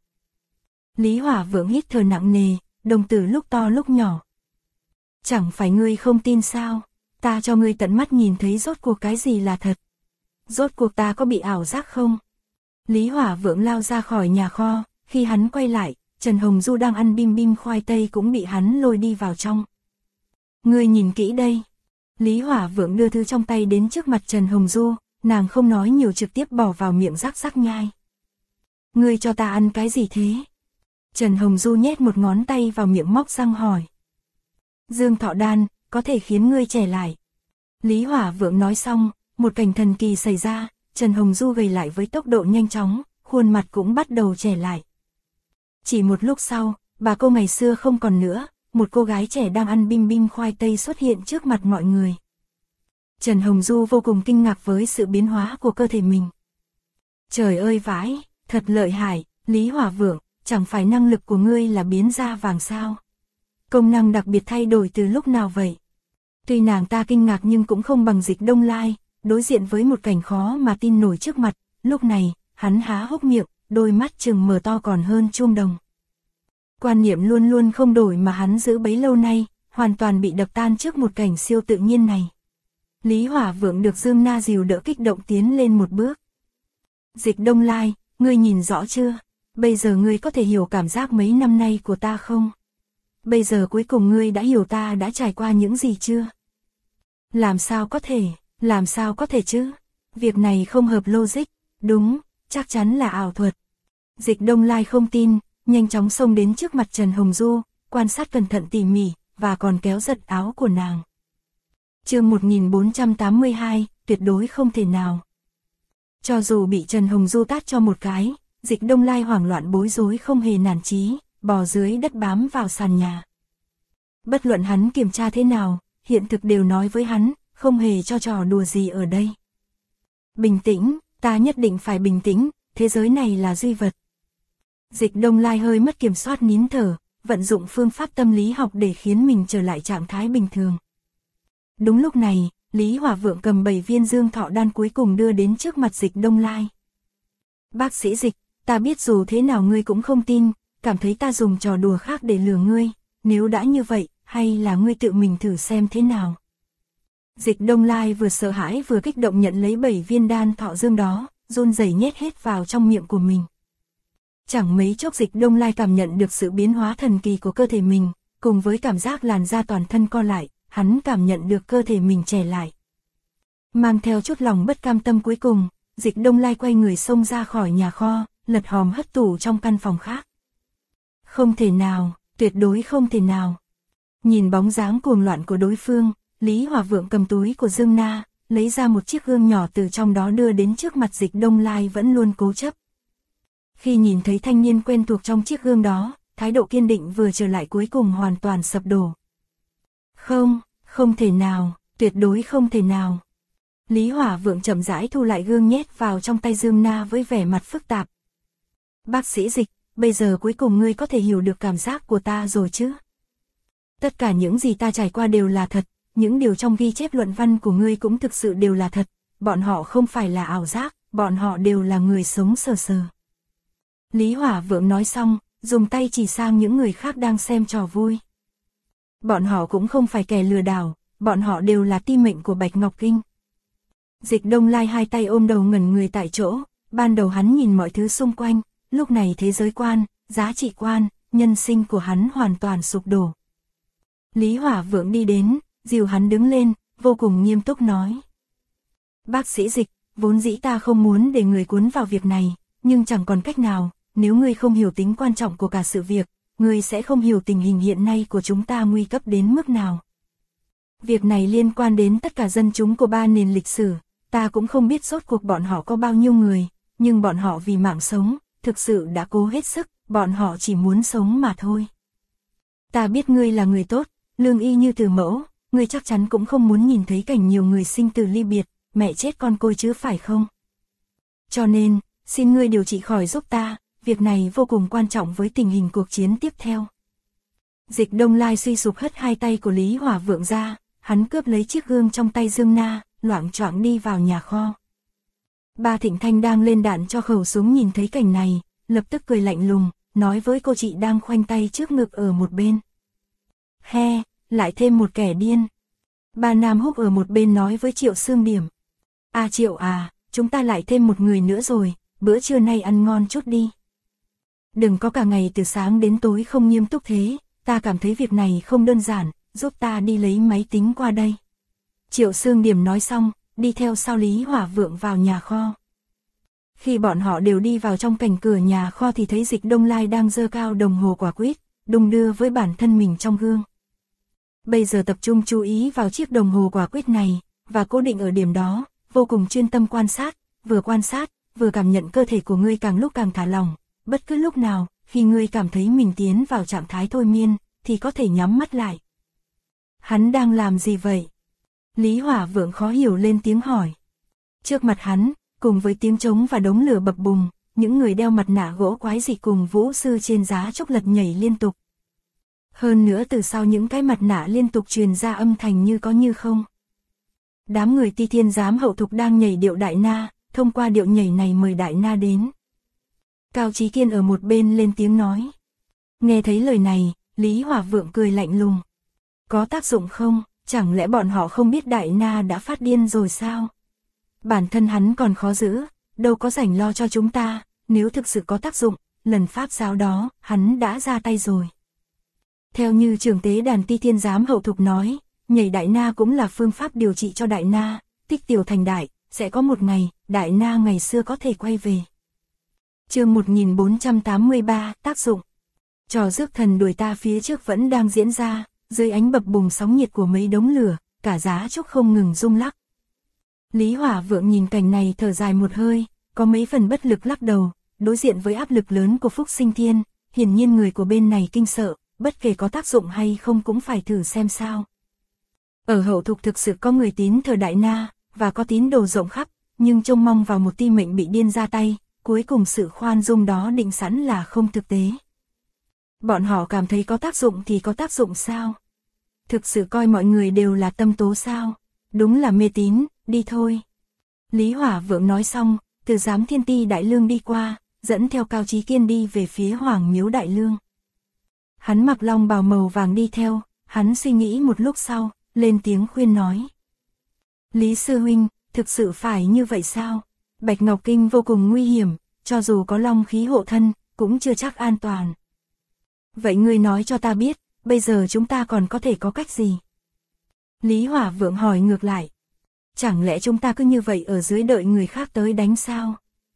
S1: Lý Hỏa Vượng hít thở nặng nề, đồng tử lúc to lúc nhỏ. Chẳng phải ngươi không tin sao? Ta cho ngươi tận mắt nhìn thấy rốt cuộc cái gì là thật. Rốt cuộc ta có bị ảo giác không? Lý Hỏa Vượng lao ra khỏi nhà kho, khi hắn quay lại, Trần Hồng Du đang ăn bim bim khoai tây cũng bị hắn lôi đi vào trong. Ngươi nhìn kỹ đây. Lý Hỏa Vượng đưa thứ trong tay đến trước mặt Trần Hồng Du, nàng không nói nhiều trực tiếp bỏ vào miệng rắc rắc nhai. Ngươi cho ta ăn cái gì thế? Trần Hồng Du nhét một ngón tay vào miệng móc răng hỏi. Dương Thọ Đan, có thể khiến ngươi trẻ lại. Lý Hỏa Vượng nói xong, một cảnh thần kỳ xảy ra, Trần Hồng Du gầy lại với tốc độ nhanh chóng, khuôn mặt cũng bắt đầu trẻ lại. Chỉ một lúc sau, bà cô ngày xưa không còn nữa, một cô gái trẻ đang ăn bim bim khoai tây xuất hiện trước mặt mọi người. Trần Hồng Du vô cùng kinh ngạc với sự biến hóa của cơ thể mình. Trời ơi vãi, thật lợi hại, Lý Hỏa Vượng, chẳng phải năng lực của ngươi là biến da vàng sao? Công năng đặc biệt thay đổi từ lúc nào vậy? Tuy nàng ta kinh ngạc nhưng cũng không bằng Dịch Đông Lai, đối diện với một cảnh khó mà tin nổi trước mặt, lúc này, hắn há hốc miệng, đôi mắt trừng mở to còn hơn chuông đồng. Quan niệm luôn luôn không đổi mà hắn giữ bấy lâu nay, hoàn toàn bị đập tan trước một cảnh siêu tự nhiên này. Lý Hỏa Vượng được Dương Na dìu đỡ kích động tiến lên một bước. Dịch Đông Lai, ngươi nhìn rõ chưa? Bây giờ ngươi có thể hiểu cảm giác mấy năm nay của ta không? Bây giờ cuối cùng ngươi đã hiểu ta đã trải qua những gì chưa? Làm sao có thể chứ? Việc này không hợp logic, đúng, chắc chắn là ảo thuật. Dịch Đông Lai không tin, nhanh chóng xông đến trước mặt Trần Hồng Du, quan sát cẩn thận tỉ mỉ, và còn kéo giật áo của nàng. Chương 1482, tuyệt đối không thể nào. Cho dù bị Trần Hồng Du tát cho một cái, Dịch Đông Lai hoảng loạn bối rối không hề nản chí, bò dưới đất bám vào sàn nhà. Bất luận hắn kiểm tra thế nào, hiện thực đều nói với hắn, không hề cho trò đùa gì ở đây. Bình tĩnh, ta nhất định phải bình tĩnh, thế giới này là duy vật. Dịch Đông Lai hơi mất kiểm soát nín thở, vận dụng phương pháp tâm lý học để khiến mình trở lại trạng thái bình thường. Đúng lúc này, Lý Hỏa Vượng cầm 7 viên dương thọ đan cuối cùng đưa đến trước mặt Dịch Đông Lai. Bác sĩ Dịch, ta biết dù thế nào ngươi cũng không tin, cảm thấy ta dùng trò đùa khác để lừa ngươi, nếu đã như vậy, hay là ngươi tự mình thử xem thế nào. Dịch Đông Lai vừa sợ hãi vừa kích động nhận lấy 7 viên đan thọ dương đó, run rẩy nhét hết vào trong miệng của mình. Chẳng mấy chốc Dịch Đông Lai cảm nhận được sự biến hóa thần kỳ của cơ thể mình, cùng với cảm giác làn da toàn thân co lại, hắn cảm nhận được cơ thể mình trẻ lại. Mang theo chút lòng bất cam tâm cuối cùng, Dịch Đông Lai quay người xông ra khỏi nhà kho, lật hòm hất tủ trong căn phòng khác. Không thể nào, tuyệt đối không thể nào. Nhìn bóng dáng cuồng loạn của đối phương, Lý Hỏa Vượng cầm túi của Dương Na, lấy ra một chiếc gương nhỏ từ trong đó đưa đến trước mặt Dịch Đông Lai vẫn luôn cố chấp. Khi nhìn thấy thanh niên quen thuộc trong chiếc gương đó, thái độ kiên định vừa trở lại cuối cùng hoàn toàn sập đổ. Không thể nào, tuyệt đối không thể nào. Lý Hỏa Vượng chậm rãi thu lại gương nhét vào trong tay Dương Na với vẻ mặt phức tạp. Bác sĩ Dịch, bây giờ cuối cùng ngươi có thể hiểu được cảm giác của ta rồi chứ? Tất cả những gì ta trải qua đều là thật, những điều trong ghi chép luận văn của ngươi cũng thực sự đều là thật, bọn họ không phải là ảo giác, bọn họ đều là người sống sờ sờ. Lý Hỏa Vượng nói xong, dùng tay chỉ sang những người khác đang xem trò vui. Bọn họ cũng không phải kẻ lừa đảo, bọn họ đều là ti mệnh của Bạch Ngọc Kinh. Dịch Đông Lai hai tay ôm đầu ngẩn người tại chỗ, ban đầu hắn nhìn mọi thứ xung quanh, lúc này thế giới quan, giá trị quan, nhân sinh của hắn hoàn toàn sụp đổ. Lý Hỏa Vượng đi đến, dìu hắn đứng lên, vô cùng nghiêm túc nói. Bác sĩ Dịch, vốn dĩ ta không muốn để người cuốn vào việc này, nhưng chẳng còn cách nào, nếu ngươi không hiểu tính quan trọng của cả sự việc, ngươi sẽ không hiểu tình hình hiện nay của chúng ta nguy cấp đến mức nào. Việc này liên quan đến tất cả dân chúng của 3 nền lịch sử, ta cũng không biết rốt cuộc bọn họ có bao nhiêu người, nhưng bọn họ vì mạng sống, thực sự đã cố hết sức, bọn họ chỉ muốn sống mà thôi. Ta biết ngươi là người tốt, lương y như từ mẫu, ngươi chắc chắn cũng không muốn nhìn thấy cảnh nhiều người sinh tử ly biệt, mẹ chết con côi chứ phải không? Cho nên, xin ngươi điều trị khỏi giúp ta, việc này vô cùng quan trọng với tình hình cuộc chiến tiếp theo. Dịch Đông Lai suy sụp hất hai tay của Lý Hỏa Vượng ra, hắn cướp lấy chiếc gương trong tay Dương Na, loạng choạng đi vào nhà kho. Ba Thịnh Thanh đang lên đạn cho khẩu súng nhìn thấy cảnh này, lập tức cười lạnh lùng, nói với cô chị đang khoanh tay trước ngực ở một bên. He, lại thêm một kẻ điên. Ba Nam Húc ở một bên nói với Triệu Sương Điểm. À Triệu à, chúng ta lại thêm một người nữa rồi, bữa trưa nay ăn ngon chút đi. Đừng có cả ngày từ sáng đến tối không nghiêm túc thế, ta cảm thấy việc này không đơn giản, giúp ta đi lấy máy tính qua đây. Triệu Sương Điểm nói xong, đi theo sau Lý Hỏa Vượng vào nhà kho. Khi bọn họ đều đi vào trong cảnh cửa nhà kho thì thấy Dịch Đông Lai đang giơ cao đồng hồ quả quýt, đung đưa với bản thân mình trong gương. Bây giờ tập trung chú ý vào chiếc đồng hồ quả quýt này, và cố định ở điểm đó, vô cùng chuyên tâm quan sát, vừa cảm nhận cơ thể của ngươi càng lúc càng thả lỏng, bất cứ lúc nào, khi ngươi cảm thấy mình tiến vào trạng thái thôi miên, thì có thể nhắm mắt lại. Hắn đang làm gì vậy? Lý Hỏa Vượng khó hiểu lên tiếng hỏi. Trước mặt hắn, cùng với tiếng trống và đống lửa bập bùng, những người đeo mặt nạ gỗ quái dị cùng vũ sư trên giá trúc lật nhảy liên tục. Hơn nữa từ sau những cái mặt nạ liên tục truyền ra âm thanh như có như không. Đám người Ti Thiên Giám hậu thục đang nhảy điệu Đại Na, thông qua điệu nhảy này mời Đại Na đến. Cao Chí Kiên ở một bên lên tiếng nói. Nghe thấy lời này, Lý Hỏa Vượng cười lạnh lùng. Có tác dụng không? Chẳng lẽ bọn họ không biết Đại Na đã phát điên rồi sao? Bản thân hắn còn khó giữ, đâu có rảnh lo cho chúng ta, nếu thực sự có tác dụng, lần pháp giáo đó, hắn đã ra tay rồi. Theo như trưởng tế đàn Ti Thiên Giám hậu thục nói, nhảy đại na cũng là phương pháp điều trị cho đại na, tích tiểu thành đại, sẽ có một ngày, đại na ngày xưa có thể quay về. Chương 1483, tác dụng. Trò rước thần đuổi ta phía trước vẫn đang diễn ra, dưới ánh bập bùng sóng nhiệt của mấy đống lửa, cả giá trúc không ngừng rung lắc. Lý Hỏa Vượng nhìn cảnh này thở dài một hơi, có mấy phần bất lực lắc đầu, đối diện với áp lực lớn của Phúc Sinh Thiên, hiển nhiên người của bên này kinh sợ, bất kể có tác dụng hay không cũng phải thử xem sao. Ở Hậu Thục thực sự có người tín thờ đại na, và có tín đồ rộng khắp, nhưng trông mong vào một ti mệnh bị điên ra tay, cuối cùng sự khoan dung đó định sẵn là không thực tế. Bọn họ cảm thấy có tác dụng thì có tác dụng sao? Thực sự coi mọi người đều là tâm tố sao? Đúng là mê tín, đi thôi. Lý Hỏa Vượng nói xong, từ Giám Thiên Ti Đại Lương đi qua, dẫn theo Cao Chí Kiên đi về phía Hoàng Miếu Đại Lương. Hắn mặc long bào màu vàng đi theo, hắn suy nghĩ một lúc sau, lên tiếng khuyên nói. Lý sư huynh, thực sự phải như vậy sao? Bạch Ngọc Kinh vô cùng nguy hiểm, cho dù có long khí hộ thân, cũng chưa chắc an toàn. Vậy ngươi nói cho ta biết, bây giờ chúng ta còn có thể có cách gì? Lý Hỏa Vượng hỏi ngược lại. Chẳng lẽ chúng ta cứ như vậy ở dưới đợi người khác tới đánh sao?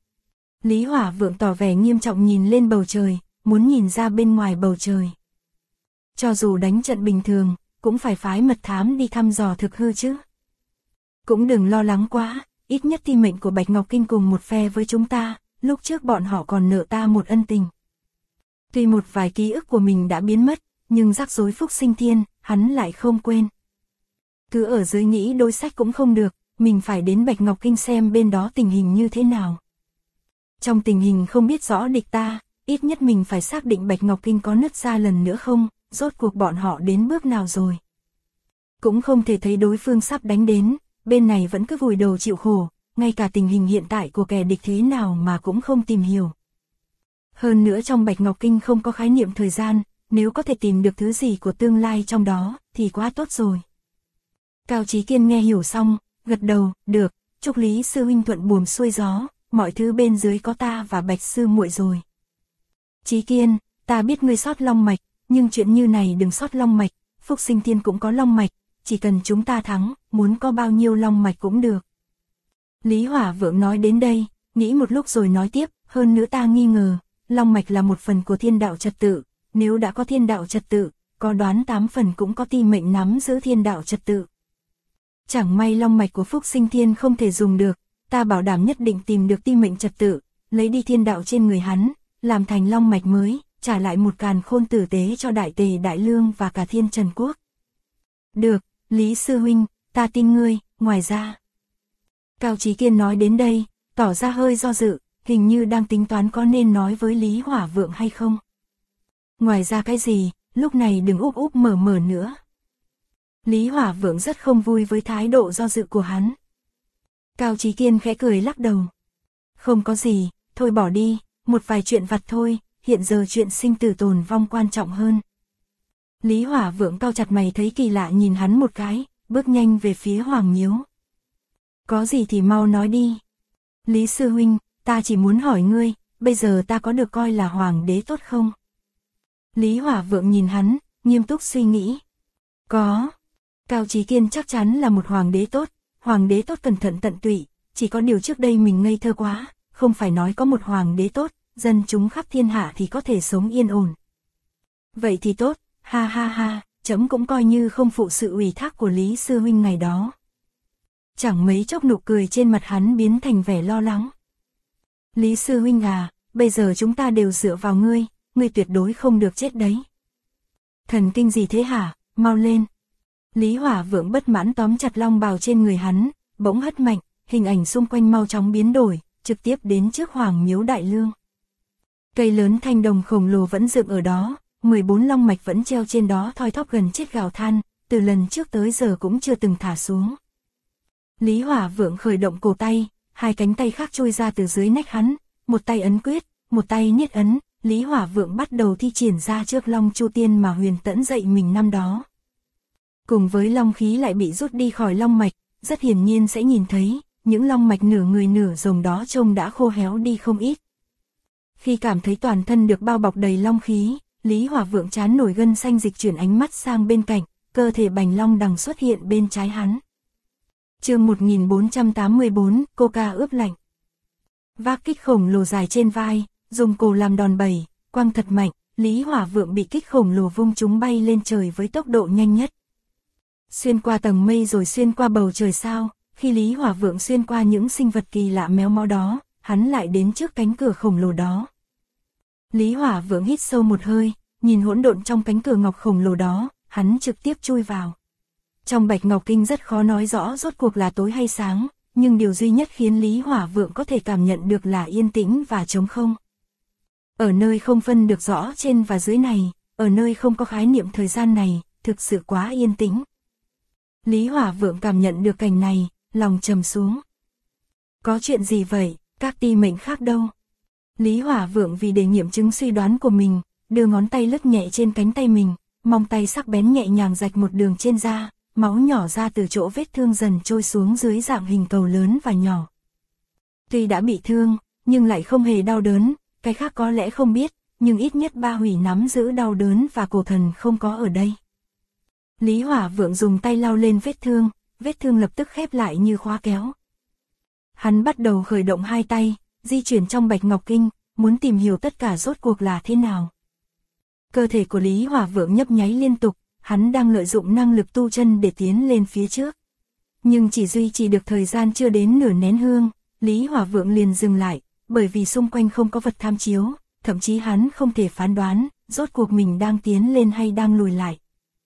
S1: Lý Hỏa Vượng tỏ vẻ nghiêm trọng nhìn lên bầu trời, muốn nhìn ra bên ngoài bầu trời. Cho dù đánh trận bình thường, cũng phải phái mật thám đi thăm dò thực hư chứ. Cũng đừng lo lắng quá, ít nhất ti mệnh của Bạch Ngọc Kinh cùng một phe với chúng ta, lúc trước bọn họ còn nợ ta một ân tình. Tuy một vài ký ức của mình đã biến mất, nhưng rắc rối Phúc Sinh Thiên, hắn lại không quên. Cứ ở dưới nghĩ đối sách cũng không được, mình phải đến Bạch Ngọc Kinh xem bên đó tình hình như thế nào. Trong tình hình không biết rõ địch ta, ít nhất mình phải xác định Bạch Ngọc Kinh có nứt ra lần nữa không, rốt cuộc bọn họ đến bước nào rồi. Cũng không thể thấy đối phương sắp đánh đến, bên này vẫn cứ vùi đầu chịu khổ, ngay cả tình hình hiện tại của kẻ địch thế nào mà cũng không tìm hiểu. Hơn nữa trong Bạch Ngọc Kinh không có khái niệm thời gian, nếu có thể tìm được thứ gì của tương lai trong đó, thì quá tốt rồi. Cao Chí Kiên nghe hiểu xong, gật đầu, được, chúc Lý sư huynh thuận buồm xuôi gió, mọi thứ bên dưới có ta và Bạch sư muội rồi. Chí Kiên, ta biết ngươi sót long mạch, nhưng chuyện như này đừng sót long mạch, Phúc Sinh Thiên cũng có long mạch, chỉ cần chúng ta thắng, muốn có bao nhiêu long mạch cũng được. Lý Hỏa Vượng nói đến đây, nghĩ một lúc rồi nói tiếp, hơn nữa ta nghi ngờ, long mạch là một phần của thiên đạo trật tự, nếu đã có thiên đạo trật tự, có đoán 8 phần cũng có ti mệnh nắm giữ thiên đạo trật tự. Chẳng may long mạch của Phúc Sinh Thiên không thể dùng được, ta bảo đảm nhất định tìm được ti mệnh trật tự, lấy đi thiên đạo trên người hắn, làm thành long mạch mới, trả lại một càn khôn tử tế cho Đại Tề Đại Lương và cả Thiên Trần Quốc. Được, Lý sư huynh, ta tin ngươi, ngoài ra. Cao Chí Kiên nói đến đây, tỏ ra hơi do dự, hình như đang tính toán có nên nói với Lý Hỏa Vượng hay không. Ngoài ra cái gì, lúc này đừng úp úp mở mở nữa. Lý Hỏa Vượng rất không vui với thái độ do dự của hắn. Cao Chí Kiên khẽ cười lắc đầu. Không có gì, thôi bỏ đi, một vài chuyện vặt thôi, hiện giờ chuyện sinh tử tồn vong quan trọng hơn. Lý Hỏa Vượng cau chặt mày thấy kỳ lạ nhìn hắn một cái, bước nhanh về phía Hoàng Miếu. Có gì thì mau nói đi. Lý sư huynh, ta chỉ muốn hỏi ngươi, bây giờ ta có được coi là hoàng đế tốt không? Lý Hỏa Vượng nhìn hắn, nghiêm túc suy nghĩ. Có. Cao Chí Kiên chắc chắn là một hoàng đế tốt cẩn thận tận tụy, chỉ có điều trước đây mình ngây thơ quá, không phải nói có một hoàng đế tốt, dân chúng khắp thiên hạ thì có thể sống yên ổn. Vậy thì tốt, ha ha ha, chấm cũng coi như không phụ sự ủy thác của Lý sư huynh ngày đó. Chẳng mấy chốc nụ cười trên mặt hắn biến thành vẻ lo lắng. Lý sư huynh à, bây giờ chúng ta đều dựa vào ngươi, ngươi tuyệt đối không được chết đấy. Thần kinh gì thế hả, mau lên. Lý Hỏa Vượng bất mãn tóm chặt long bào trên người hắn, bỗng hất mạnh, hình ảnh xung quanh mau chóng biến đổi, trực tiếp đến trước Hoàng Miếu Đại Lương. Cây lớn thanh đồng khổng lồ vẫn dựng ở đó, 14 long mạch vẫn treo trên đó thoi thóp gần chết gào than, từ lần trước tới giờ cũng chưa từng thả xuống. Lý Hỏa Vượng khởi động cổ tay, hai cánh tay khác trôi ra từ dưới nách hắn, một tay ấn quyết, một tay niết ấn, Lý Hỏa Vượng bắt đầu thi triển ra trước Long Chu Tiên mà Huyền Tẫn dạy mình năm đó. Cùng với long khí lại bị rút đi khỏi long mạch, rất hiển nhiên sẽ nhìn thấy, những long mạch nửa người nửa rồng đó trông đã khô héo đi không ít. Khi cảm thấy toàn thân được bao bọc đầy long khí, Lý Hỏa Vượng chán nổi gân xanh dịch chuyển ánh mắt sang bên cạnh, cơ thể bành long đằng xuất hiện bên trái hắn. Chương 1484, Coca ướp lạnh. Vác kích khổng lồ dài trên vai, dùng cổ làm đòn bẩy, quăng thật mạnh, Lý Hỏa Vượng bị kích khổng lồ vung chúng bay lên trời với tốc độ nhanh nhất. Xuyên qua tầng mây rồi xuyên qua bầu trời sao, khi Lý Hỏa Vượng xuyên qua những sinh vật kỳ lạ méo mó đó, hắn lại đến trước cánh cửa khổng lồ đó. Lý Hỏa Vượng hít sâu một hơi, nhìn hỗn độn trong cánh cửa ngọc khổng lồ đó, hắn trực tiếp chui vào. Trong Bạch Ngọc Kinh rất khó nói rõ rốt cuộc là tối hay sáng, nhưng điều duy nhất khiến Lý Hỏa Vượng có thể cảm nhận được là yên tĩnh và trống không. Ở nơi không phân được rõ trên và dưới này, ở nơi không có khái niệm thời gian này, thực sự quá yên tĩnh. Lý Hỏa Vượng cảm nhận được cảnh này, lòng trầm xuống. Có chuyện gì vậy, các ti mệnh khác đâu? Lý Hỏa Vượng vì để nghiệm chứng suy đoán của mình, đưa ngón tay lướt nhẹ trên cánh tay mình, móng tay sắc bén nhẹ nhàng rạch một đường trên da, máu nhỏ ra từ chỗ vết thương dần trôi xuống dưới dạng hình cầu lớn và nhỏ. Tuy đã bị thương, nhưng lại không hề đau đớn, cái khác có lẽ không biết, nhưng ít nhất Ba Hủy nắm giữ đau đớn và cổ thần không có ở đây. Lý Hỏa Vượng dùng tay lau lên vết thương lập tức khép lại như khóa kéo. Hắn bắt đầu khởi động hai tay, di chuyển trong Bạch Ngọc Kinh, muốn tìm hiểu tất cả rốt cuộc là thế nào. Cơ thể của Lý Hỏa Vượng nhấp nháy liên tục, hắn đang lợi dụng năng lực tu chân để tiến lên phía trước. Nhưng chỉ duy trì được thời gian chưa đến nửa nén hương, Lý Hỏa Vượng liền dừng lại, bởi vì xung quanh không có vật tham chiếu, thậm chí hắn không thể phán đoán, rốt cuộc mình đang tiến lên hay đang lùi lại.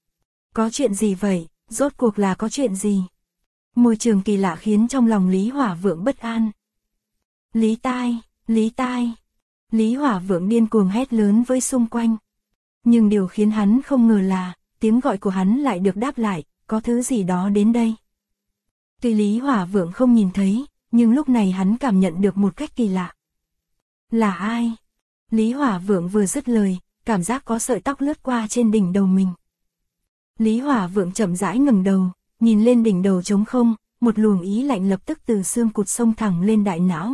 S1: Có chuyện gì vậy, rốt cuộc là có chuyện gì? Môi trường kỳ lạ khiến trong lòng Lý Hỏa Vượng bất an. Lý tai, Lý tai. Lý Hỏa Vượng điên cuồng hét lớn với xung quanh. Nhưng điều khiến hắn không ngờ là, tiếng gọi của hắn lại được đáp lại, có thứ gì đó đến đây. Tuy Lý Hỏa Vượng không nhìn thấy, nhưng lúc này hắn cảm nhận được một cách kỳ lạ. Là ai? Lý Hỏa Vượng vừa dứt lời, cảm giác có sợi tóc lướt qua trên đỉnh đầu mình. Lý Hỏa Vượng chậm rãi ngẩng đầu, nhìn lên đỉnh đầu trống không, một luồng ý lạnh lập tức từ xương cụt xông thẳng lên đại não.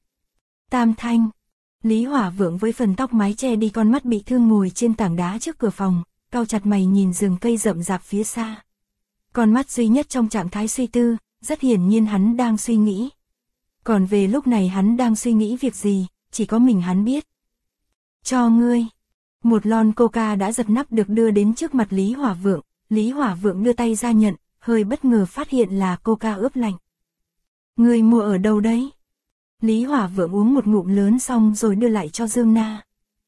S1: Tam Thanh. Lý Hỏa Vượng với phần tóc mái che đi con mắt bị thương ngồi trên tảng đá trước cửa phòng, cau chặt mày nhìn rừng cây rậm rạp phía xa. Con mắt duy nhất trong trạng thái suy tư, rất hiển nhiên hắn đang suy nghĩ. Còn về lúc này hắn đang suy nghĩ việc gì, chỉ có mình hắn biết. Cho ngươi. Một lon coca đã giật nắp được đưa đến trước mặt Lý Hỏa Vượng. Lý Hỏa Vượng đưa tay ra nhận, hơi bất ngờ phát hiện là coca ướp lạnh. Ngươi mua ở đâu đấy? Lý Hỏa Vượng uống một ngụm lớn xong rồi đưa lại cho Dương Na.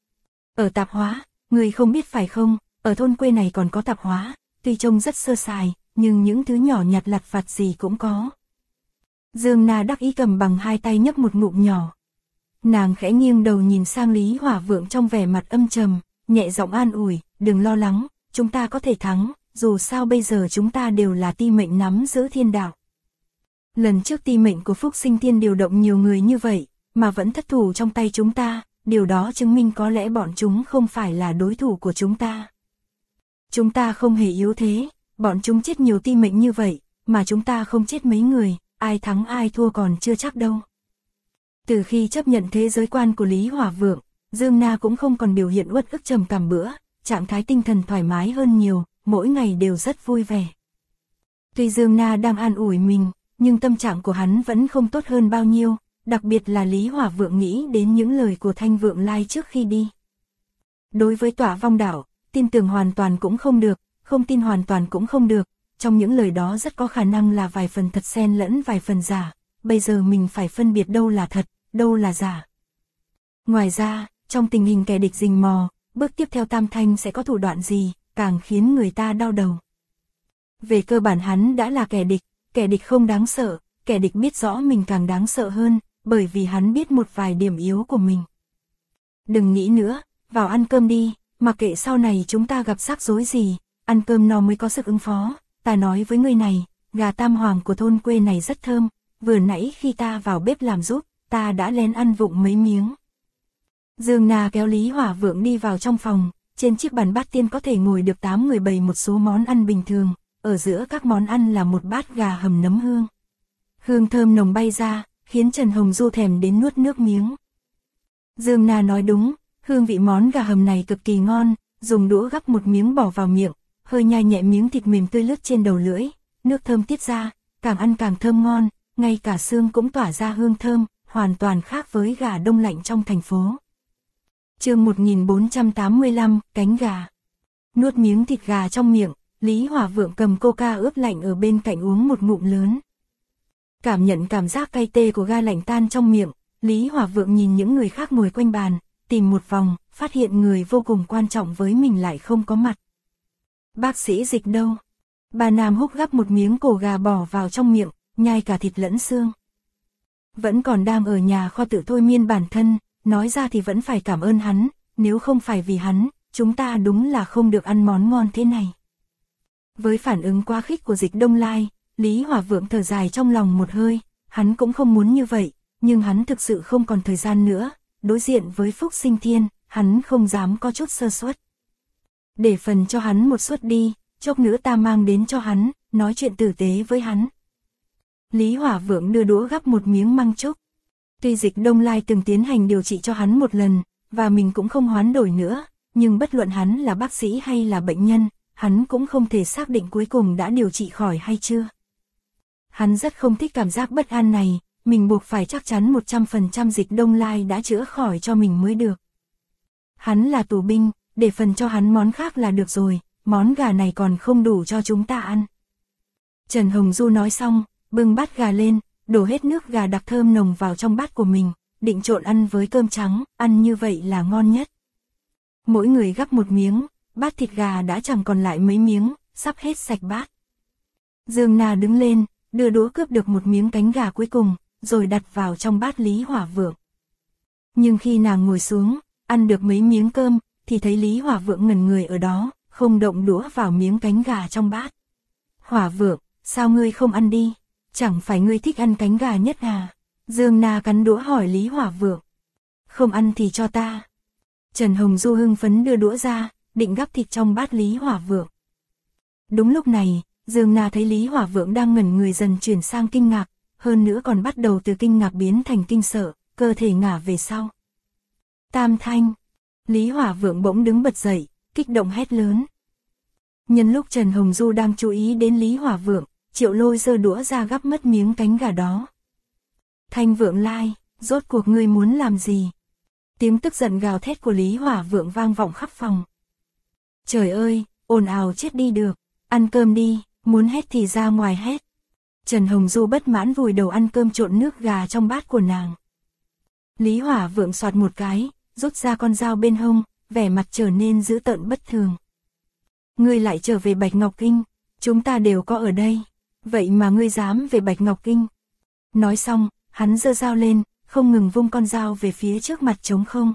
S1: Ở tạp hóa, ngươi không biết phải không, ở thôn quê này còn có tạp hóa, tuy trông rất sơ sài, nhưng những thứ nhỏ nhặt lặt vặt gì cũng có. Dương Na đắc ý cầm bằng hai tay nhấp một ngụm nhỏ. Nàng khẽ nghiêng đầu nhìn sang Lý Hỏa Vượng trong vẻ mặt âm trầm, nhẹ giọng an ủi, đừng lo lắng, chúng ta có thể thắng, dù sao bây giờ chúng ta đều là ti mệnh nắm giữ thiên đạo. Lần trước ti mệnh của Phúc Sinh Thiên điều động nhiều người như vậy, mà vẫn thất thủ trong tay chúng ta, điều đó chứng minh có lẽ bọn chúng không phải là đối thủ của chúng ta. Chúng ta không hề yếu thế, bọn chúng chết nhiều ti mệnh như vậy, mà chúng ta không chết mấy người, ai thắng ai thua còn chưa chắc đâu. Từ khi chấp nhận thế giới quan của Lý Hỏa Vượng, Dương Na cũng không còn biểu hiện uất ức trầm cảm bữa, trạng thái tinh thần thoải mái hơn nhiều, mỗi ngày đều rất vui vẻ. Tuy Dương Na đang an ủi mình, nhưng tâm trạng của hắn vẫn không tốt hơn bao nhiêu, đặc biệt là Lý Hỏa Vượng nghĩ đến những lời của Thanh Vượng Lai trước khi đi. Đối với Tỏa Vong Đảo, tin tưởng hoàn toàn cũng không được, không tin hoàn toàn cũng không được, trong những lời đó rất có khả năng là vài phần thật xen lẫn vài phần giả, bây giờ mình phải phân biệt đâu là thật, đâu là giả. Ngoài ra, trong tình hình kẻ địch rình mò, bước tiếp theo Tam Thanh sẽ có thủ đoạn gì, càng khiến người ta đau đầu. Về cơ bản hắn đã là kẻ địch không đáng sợ, kẻ địch biết rõ mình càng đáng sợ hơn, bởi vì hắn biết một vài điểm yếu của mình. Đừng nghĩ nữa, vào ăn cơm đi, mặc kệ sau này chúng ta gặp rắc rối gì, ăn cơm no mới có sức ứng phó, ta nói với người này, gà tam hoàng của thôn quê này rất thơm, vừa nãy khi ta vào bếp làm giúp, ta đã lén ăn vụng mấy miếng. Dương Na kéo Lý Hỏa Vượng đi vào trong phòng, trên chiếc bàn bát tiên có thể ngồi được 8 người bày một số món ăn bình thường, ở giữa các món ăn là một bát gà hầm nấm hương. Hương thơm nồng bay ra, khiến Trần Hồng Du thèm đến nuốt nước miếng. Dương Na nói đúng, hương vị món gà hầm này cực kỳ ngon, dùng đũa gắp một miếng bỏ vào miệng, hơi nhai nhẹ miếng thịt mềm tươi lướt trên đầu lưỡi, nước thơm tiết ra, càng ăn càng thơm ngon, ngay cả xương cũng tỏa ra hương thơm, hoàn toàn khác với gà đông lạnh trong thành phố. Chương 1485, cánh gà. Nuốt miếng thịt gà trong miệng, Lý Hỏa Vượng cầm coca ướp lạnh ở bên cạnh uống một ngụm lớn. Cảm nhận cảm giác cay tê của ga lạnh tan trong miệng, Lý Hỏa Vượng nhìn những người khác ngồi quanh bàn, tìm một vòng, phát hiện người vô cùng quan trọng với mình lại không có mặt. Bác sĩ Dịch đâu? Bà Nam Húc gắp một miếng cổ gà bỏ vào trong miệng, nhai cả thịt lẫn xương. Vẫn còn đang ở nhà kho tự thôi miên bản thân, nói ra thì vẫn phải cảm ơn hắn, nếu không phải vì hắn, chúng ta đúng là không được ăn món ngon thế này. Với phản ứng quá khích của Dịch Đông Lai, Lý Hỏa Vượng thở dài trong lòng một hơi, hắn cũng không muốn như vậy, nhưng hắn thực sự không còn thời gian nữa, đối diện với Phúc Sinh Thiên, hắn không dám có chút sơ suất. Để phần cho hắn một suất đi, chốc nữa ta mang đến cho hắn, nói chuyện tử tế với hắn. Lý Hỏa Vượng đưa đũa gắp một miếng măng trúc. Tuy Dịch Đông Lai từng tiến hành điều trị cho hắn một lần, và mình cũng không hoán đổi nữa, nhưng bất luận hắn là bác sĩ hay là bệnh nhân, hắn cũng không thể xác định cuối cùng đã điều trị khỏi hay chưa. Hắn rất không thích cảm giác bất an này, mình buộc phải chắc chắn 100% Dịch Đông Lai đã chữa khỏi cho mình mới được. Hắn là tù binh, để phần cho hắn món khác là được rồi, món gà này còn không đủ cho chúng ta ăn. Trần Hồng Du nói xong, bưng bát gà lên, đổ hết nước gà đặc thơm nồng vào trong bát của mình, định trộn ăn với cơm trắng, ăn như vậy là ngon nhất. Mỗi người gắp một miếng, bát thịt gà đã chẳng còn lại mấy miếng, sắp hết sạch bát. Dương Na đứng lên, đưa đũa cướp được một miếng cánh gà cuối cùng, rồi đặt vào trong bát Lý Hỏa Vượng. Nhưng khi nàng ngồi xuống, ăn được mấy miếng cơm, thì thấy Lý Hỏa Vượng ngẩn người ở đó, không động đũa vào miếng cánh gà trong bát. Hỏa Vượng, sao ngươi không ăn đi? Chẳng phải ngươi thích ăn cánh gà nhất à? Dương Na cắn đũa hỏi Lý Hỏa Vượng. Không ăn thì cho ta. Trần Hồng Du hưng phấn đưa đũa ra, định gắp thịt trong bát Lý Hỏa Vượng. Đúng lúc này, Dương Na thấy Lý Hỏa Vượng đang ngẩn người dần chuyển sang kinh ngạc, hơn nữa còn bắt đầu từ kinh ngạc biến thành kinh sợ, cơ thể ngả về sau. Tam Thanh! Lý Hỏa Vượng bỗng đứng bật dậy, kích động hét lớn. Nhân lúc Trần Hồng Du đang chú ý đến Lý Hỏa Vượng, Triệu Lôi giơ đũa ra gắp mất miếng cánh gà đó. Thanh Vượng Lai, rốt cuộc ngươi muốn làm gì? Tiếng tức giận gào thét của Lý Hỏa Vượng vang vọng khắp phòng. Trời ơi, ồn ào chết đi được, ăn cơm đi, muốn hét thì ra ngoài hét. Trần Hồng Du bất mãn vùi đầu ăn cơm trộn nước gà trong bát của nàng. Lý Hỏa Vượng xoạt một cái, rút ra con dao bên hông, vẻ mặt trở nên dữ tợn bất thường. Ngươi lại trở về Bạch Ngọc Kinh, chúng ta đều có ở đây, vậy mà ngươi dám về Bạch Ngọc Kinh. Nói xong, hắn giơ dao lên, không ngừng vung con dao về phía trước mặt trống không.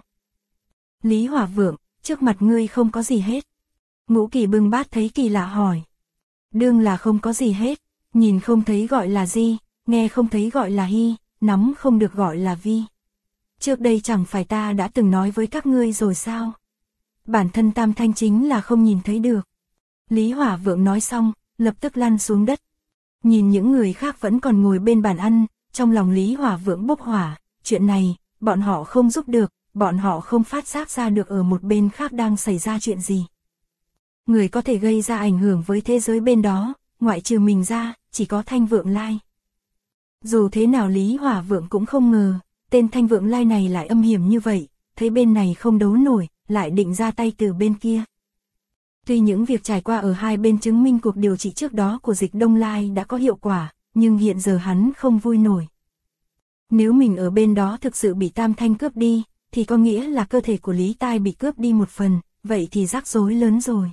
S1: Lý Hỏa Vượng, trước mặt ngươi không có gì hết. Ngũ Kỳ bưng bát thấy kỳ lạ hỏi. Đương là không có gì hết, nhìn không thấy gọi là Di, nghe không thấy gọi là Hy, nắm không được gọi là Vi. Trước đây chẳng phải ta đã từng nói với các ngươi rồi sao? Bản thân Tam Thanh chính là không nhìn thấy được. Lý Hỏa Vượng nói xong, lập tức lăn xuống đất. Nhìn những người khác vẫn còn ngồi bên bàn ăn, trong lòng Lý Hỏa Vượng bốc hỏa, chuyện này, bọn họ không giúp được, bọn họ không phát giác ra được ở một bên khác đang xảy ra chuyện gì. Người có thể gây ra ảnh hưởng với thế giới bên đó, ngoại trừ mình ra, chỉ có Thanh Vượng Lai. Dù thế nào Lý Hỏa Vượng cũng không ngờ, tên Thanh Vượng Lai này lại âm hiểm như vậy, thấy bên này không đấu nổi, lại định ra tay từ bên kia. Tuy những việc trải qua ở hai bên chứng minh cuộc điều trị trước đó của Dịch Đông Lai đã có hiệu quả, nhưng hiện giờ hắn không vui nổi. Nếu mình ở bên đó thực sự bị Tam Thanh cướp đi, thì có nghĩa là cơ thể của Lý Tai bị cướp đi một phần, vậy thì rắc rối lớn rồi.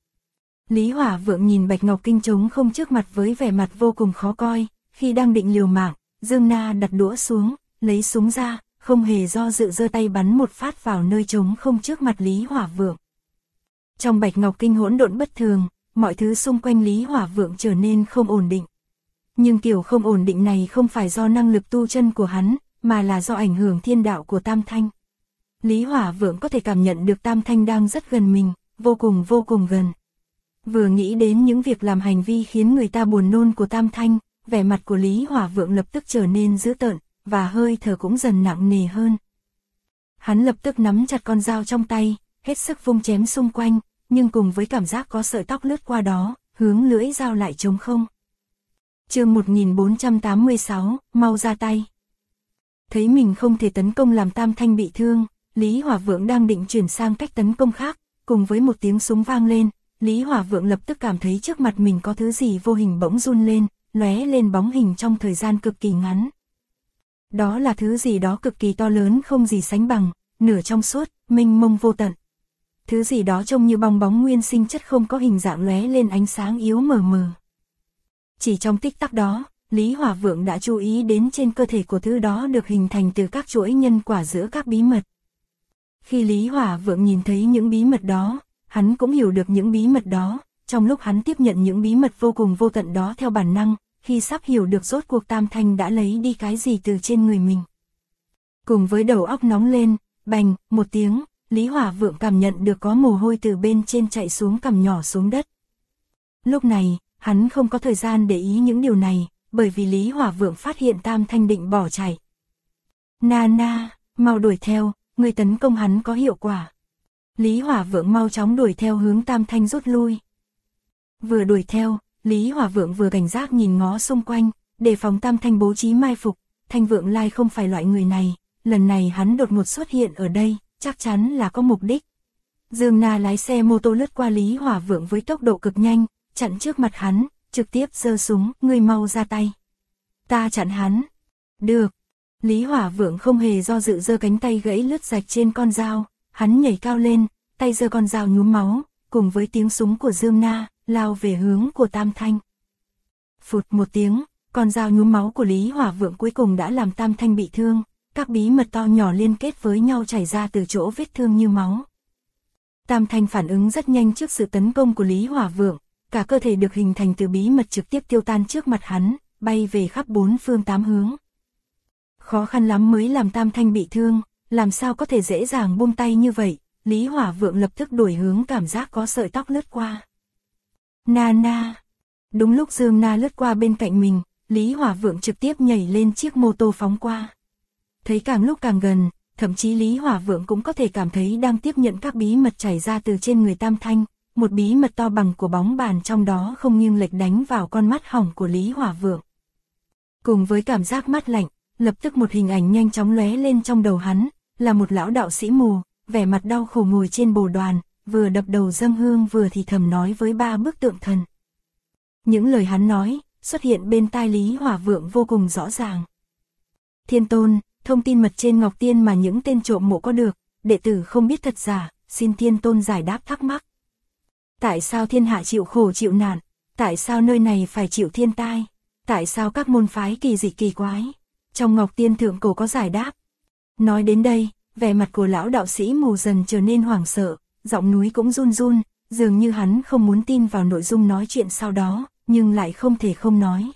S1: Lý Hỏa Vượng nhìn Bạch Ngọc Kinh trống không trước mặt với vẻ mặt vô cùng khó coi, khi đang định liều mạng, Dương Na đặt đũa xuống, lấy súng ra, không hề do dự giơ tay bắn một phát vào nơi trống không trước mặt Lý Hỏa Vượng. Trong Bạch Ngọc Kinh hỗn độn bất thường, mọi thứ xung quanh Lý Hỏa Vượng trở nên không ổn định. Nhưng kiểu không ổn định này không phải do năng lực tu chân của hắn, mà là do ảnh hưởng thiên đạo của Tam Thanh. Lý Hỏa Vượng có thể cảm nhận được Tam Thanh đang rất gần mình, vô cùng gần. Vừa nghĩ đến những việc làm hành vi khiến người ta buồn nôn của Tam Thanh, vẻ mặt của Lý Hỏa Vượng lập tức trở nên dữ tợn, và hơi thở cũng dần nặng nề hơn. Hắn lập tức nắm chặt con dao trong tay, hết sức vung chém xung quanh, nhưng cùng với cảm giác có sợi tóc lướt qua đó, hướng lưỡi dao lại trống không. Chương 1486, mau ra tay. Thấy mình không thể tấn công làm Tam Thanh bị thương, Lý Hỏa Vượng đang định chuyển sang cách tấn công khác, cùng với một tiếng súng vang lên, Lý Hỏa Vượng lập tức cảm thấy trước mặt mình có thứ gì vô hình bỗng run lên, lóe lên bóng hình trong thời gian cực kỳ ngắn. Đó là thứ gì đó cực kỳ to lớn không gì sánh bằng, nửa trong suốt, mênh mông vô tận. Thứ gì đó trông như bong bóng nguyên sinh chất không có hình dạng lóe lên ánh sáng yếu mờ mờ. Chỉ trong tích tắc đó, Lý Hỏa Vượng đã chú ý đến trên cơ thể của thứ đó được hình thành từ các chuỗi nhân quả giữa các bí mật. Khi Lý Hỏa Vượng nhìn thấy những bí mật đó, hắn cũng hiểu được những bí mật đó, trong lúc hắn tiếp nhận những bí mật vô cùng vô tận đó theo bản năng, khi sắp hiểu được rốt cuộc Tam Thanh đã lấy đi cái gì từ trên người mình. Cùng với đầu óc nóng lên, bành, một tiếng, Lý Hỏa Vượng cảm nhận được có mồ hôi từ bên trên chạy xuống cằm nhỏ xuống đất. Lúc này, hắn không có thời gian để ý những điều này, bởi vì Lý Hỏa Vượng phát hiện Tam Thanh định bỏ chạy. Na, mau đuổi theo, người tấn công hắn có hiệu quả. Lý Hỏa Vượng mau chóng đuổi theo hướng Tam Thanh rút lui. Vừa đuổi theo, Lý Hỏa Vượng vừa cảnh giác nhìn ngó xung quanh, đề phòng Tam Thanh bố trí mai phục. Thanh Vượng Lai không phải loại người này, lần này hắn đột ngột xuất hiện ở đây, chắc chắn là có mục đích. Dương Na lái xe mô tô lướt qua Lý Hỏa Vượng với tốc độ cực nhanh, chặn trước mặt hắn, trực tiếp giơ súng, ngươi mau ra tay. Ta chặn hắn. Được. Lý Hỏa Vượng không hề do dự giơ cánh tay gãy lướt rạch trên con dao, hắn nhảy cao lên, tay giơ con dao nhuốm máu, cùng với tiếng súng của Dương Na, lao về hướng của Tam Thanh. Phụt một tiếng, con dao nhuốm máu của Lý Hỏa Vượng cuối cùng đã làm Tam Thanh bị thương, các bí mật to nhỏ liên kết với nhau chảy ra từ chỗ vết thương như máu. Tam Thanh phản ứng rất nhanh trước sự tấn công của Lý Hỏa Vượng, cả cơ thể được hình thành từ bí mật trực tiếp tiêu tan trước mặt hắn, bay về khắp bốn phương tám hướng. Khó khăn lắm mới làm Tam Thanh bị thương, làm sao có thể dễ dàng buông tay như vậy, Lý Hỏa Vượng lập tức đổi hướng cảm giác có sợi tóc lướt qua. Na. Đúng lúc Dương Na lướt qua bên cạnh mình, Lý Hỏa Vượng trực tiếp nhảy lên chiếc mô tô phóng qua. Thấy càng lúc càng gần, thậm chí Lý Hỏa Vượng cũng có thể cảm thấy đang tiếp nhận các bí mật chảy ra từ trên người Tam Thanh, một bí mật to bằng của bóng bàn trong đó không nghiêng lệch đánh vào con mắt hỏng của Lý Hỏa Vượng. Cùng với cảm giác mát lạnh, lập tức một hình ảnh nhanh chóng lóe lên trong đầu hắn, là một lão đạo sĩ mù, vẻ mặt đau khổ ngồi trên bồ đoàn, vừa đập đầu dâng hương vừa thì thầm nói với ba bức tượng thần. Những lời hắn nói, xuất hiện bên tai Lý Hỏa Vượng vô cùng rõ ràng. Thiên Tôn, thông tin mật trên Ngọc Tiên mà những tên trộm mộ có được, đệ tử không biết thật giả, xin Thiên Tôn giải đáp thắc mắc. Tại sao thiên hạ chịu khổ chịu nạn? Tại sao nơi này phải chịu thiên tai? Tại sao các môn phái kỳ dị kỳ quái? Trong Ngọc Tiên thượng cổ có giải đáp. Nói đến đây, vẻ mặt của lão đạo sĩ mù dần trở nên hoảng sợ, giọng núi cũng run run, dường như hắn không muốn tin vào nội dung nói chuyện sau đó, nhưng lại không thể không nói.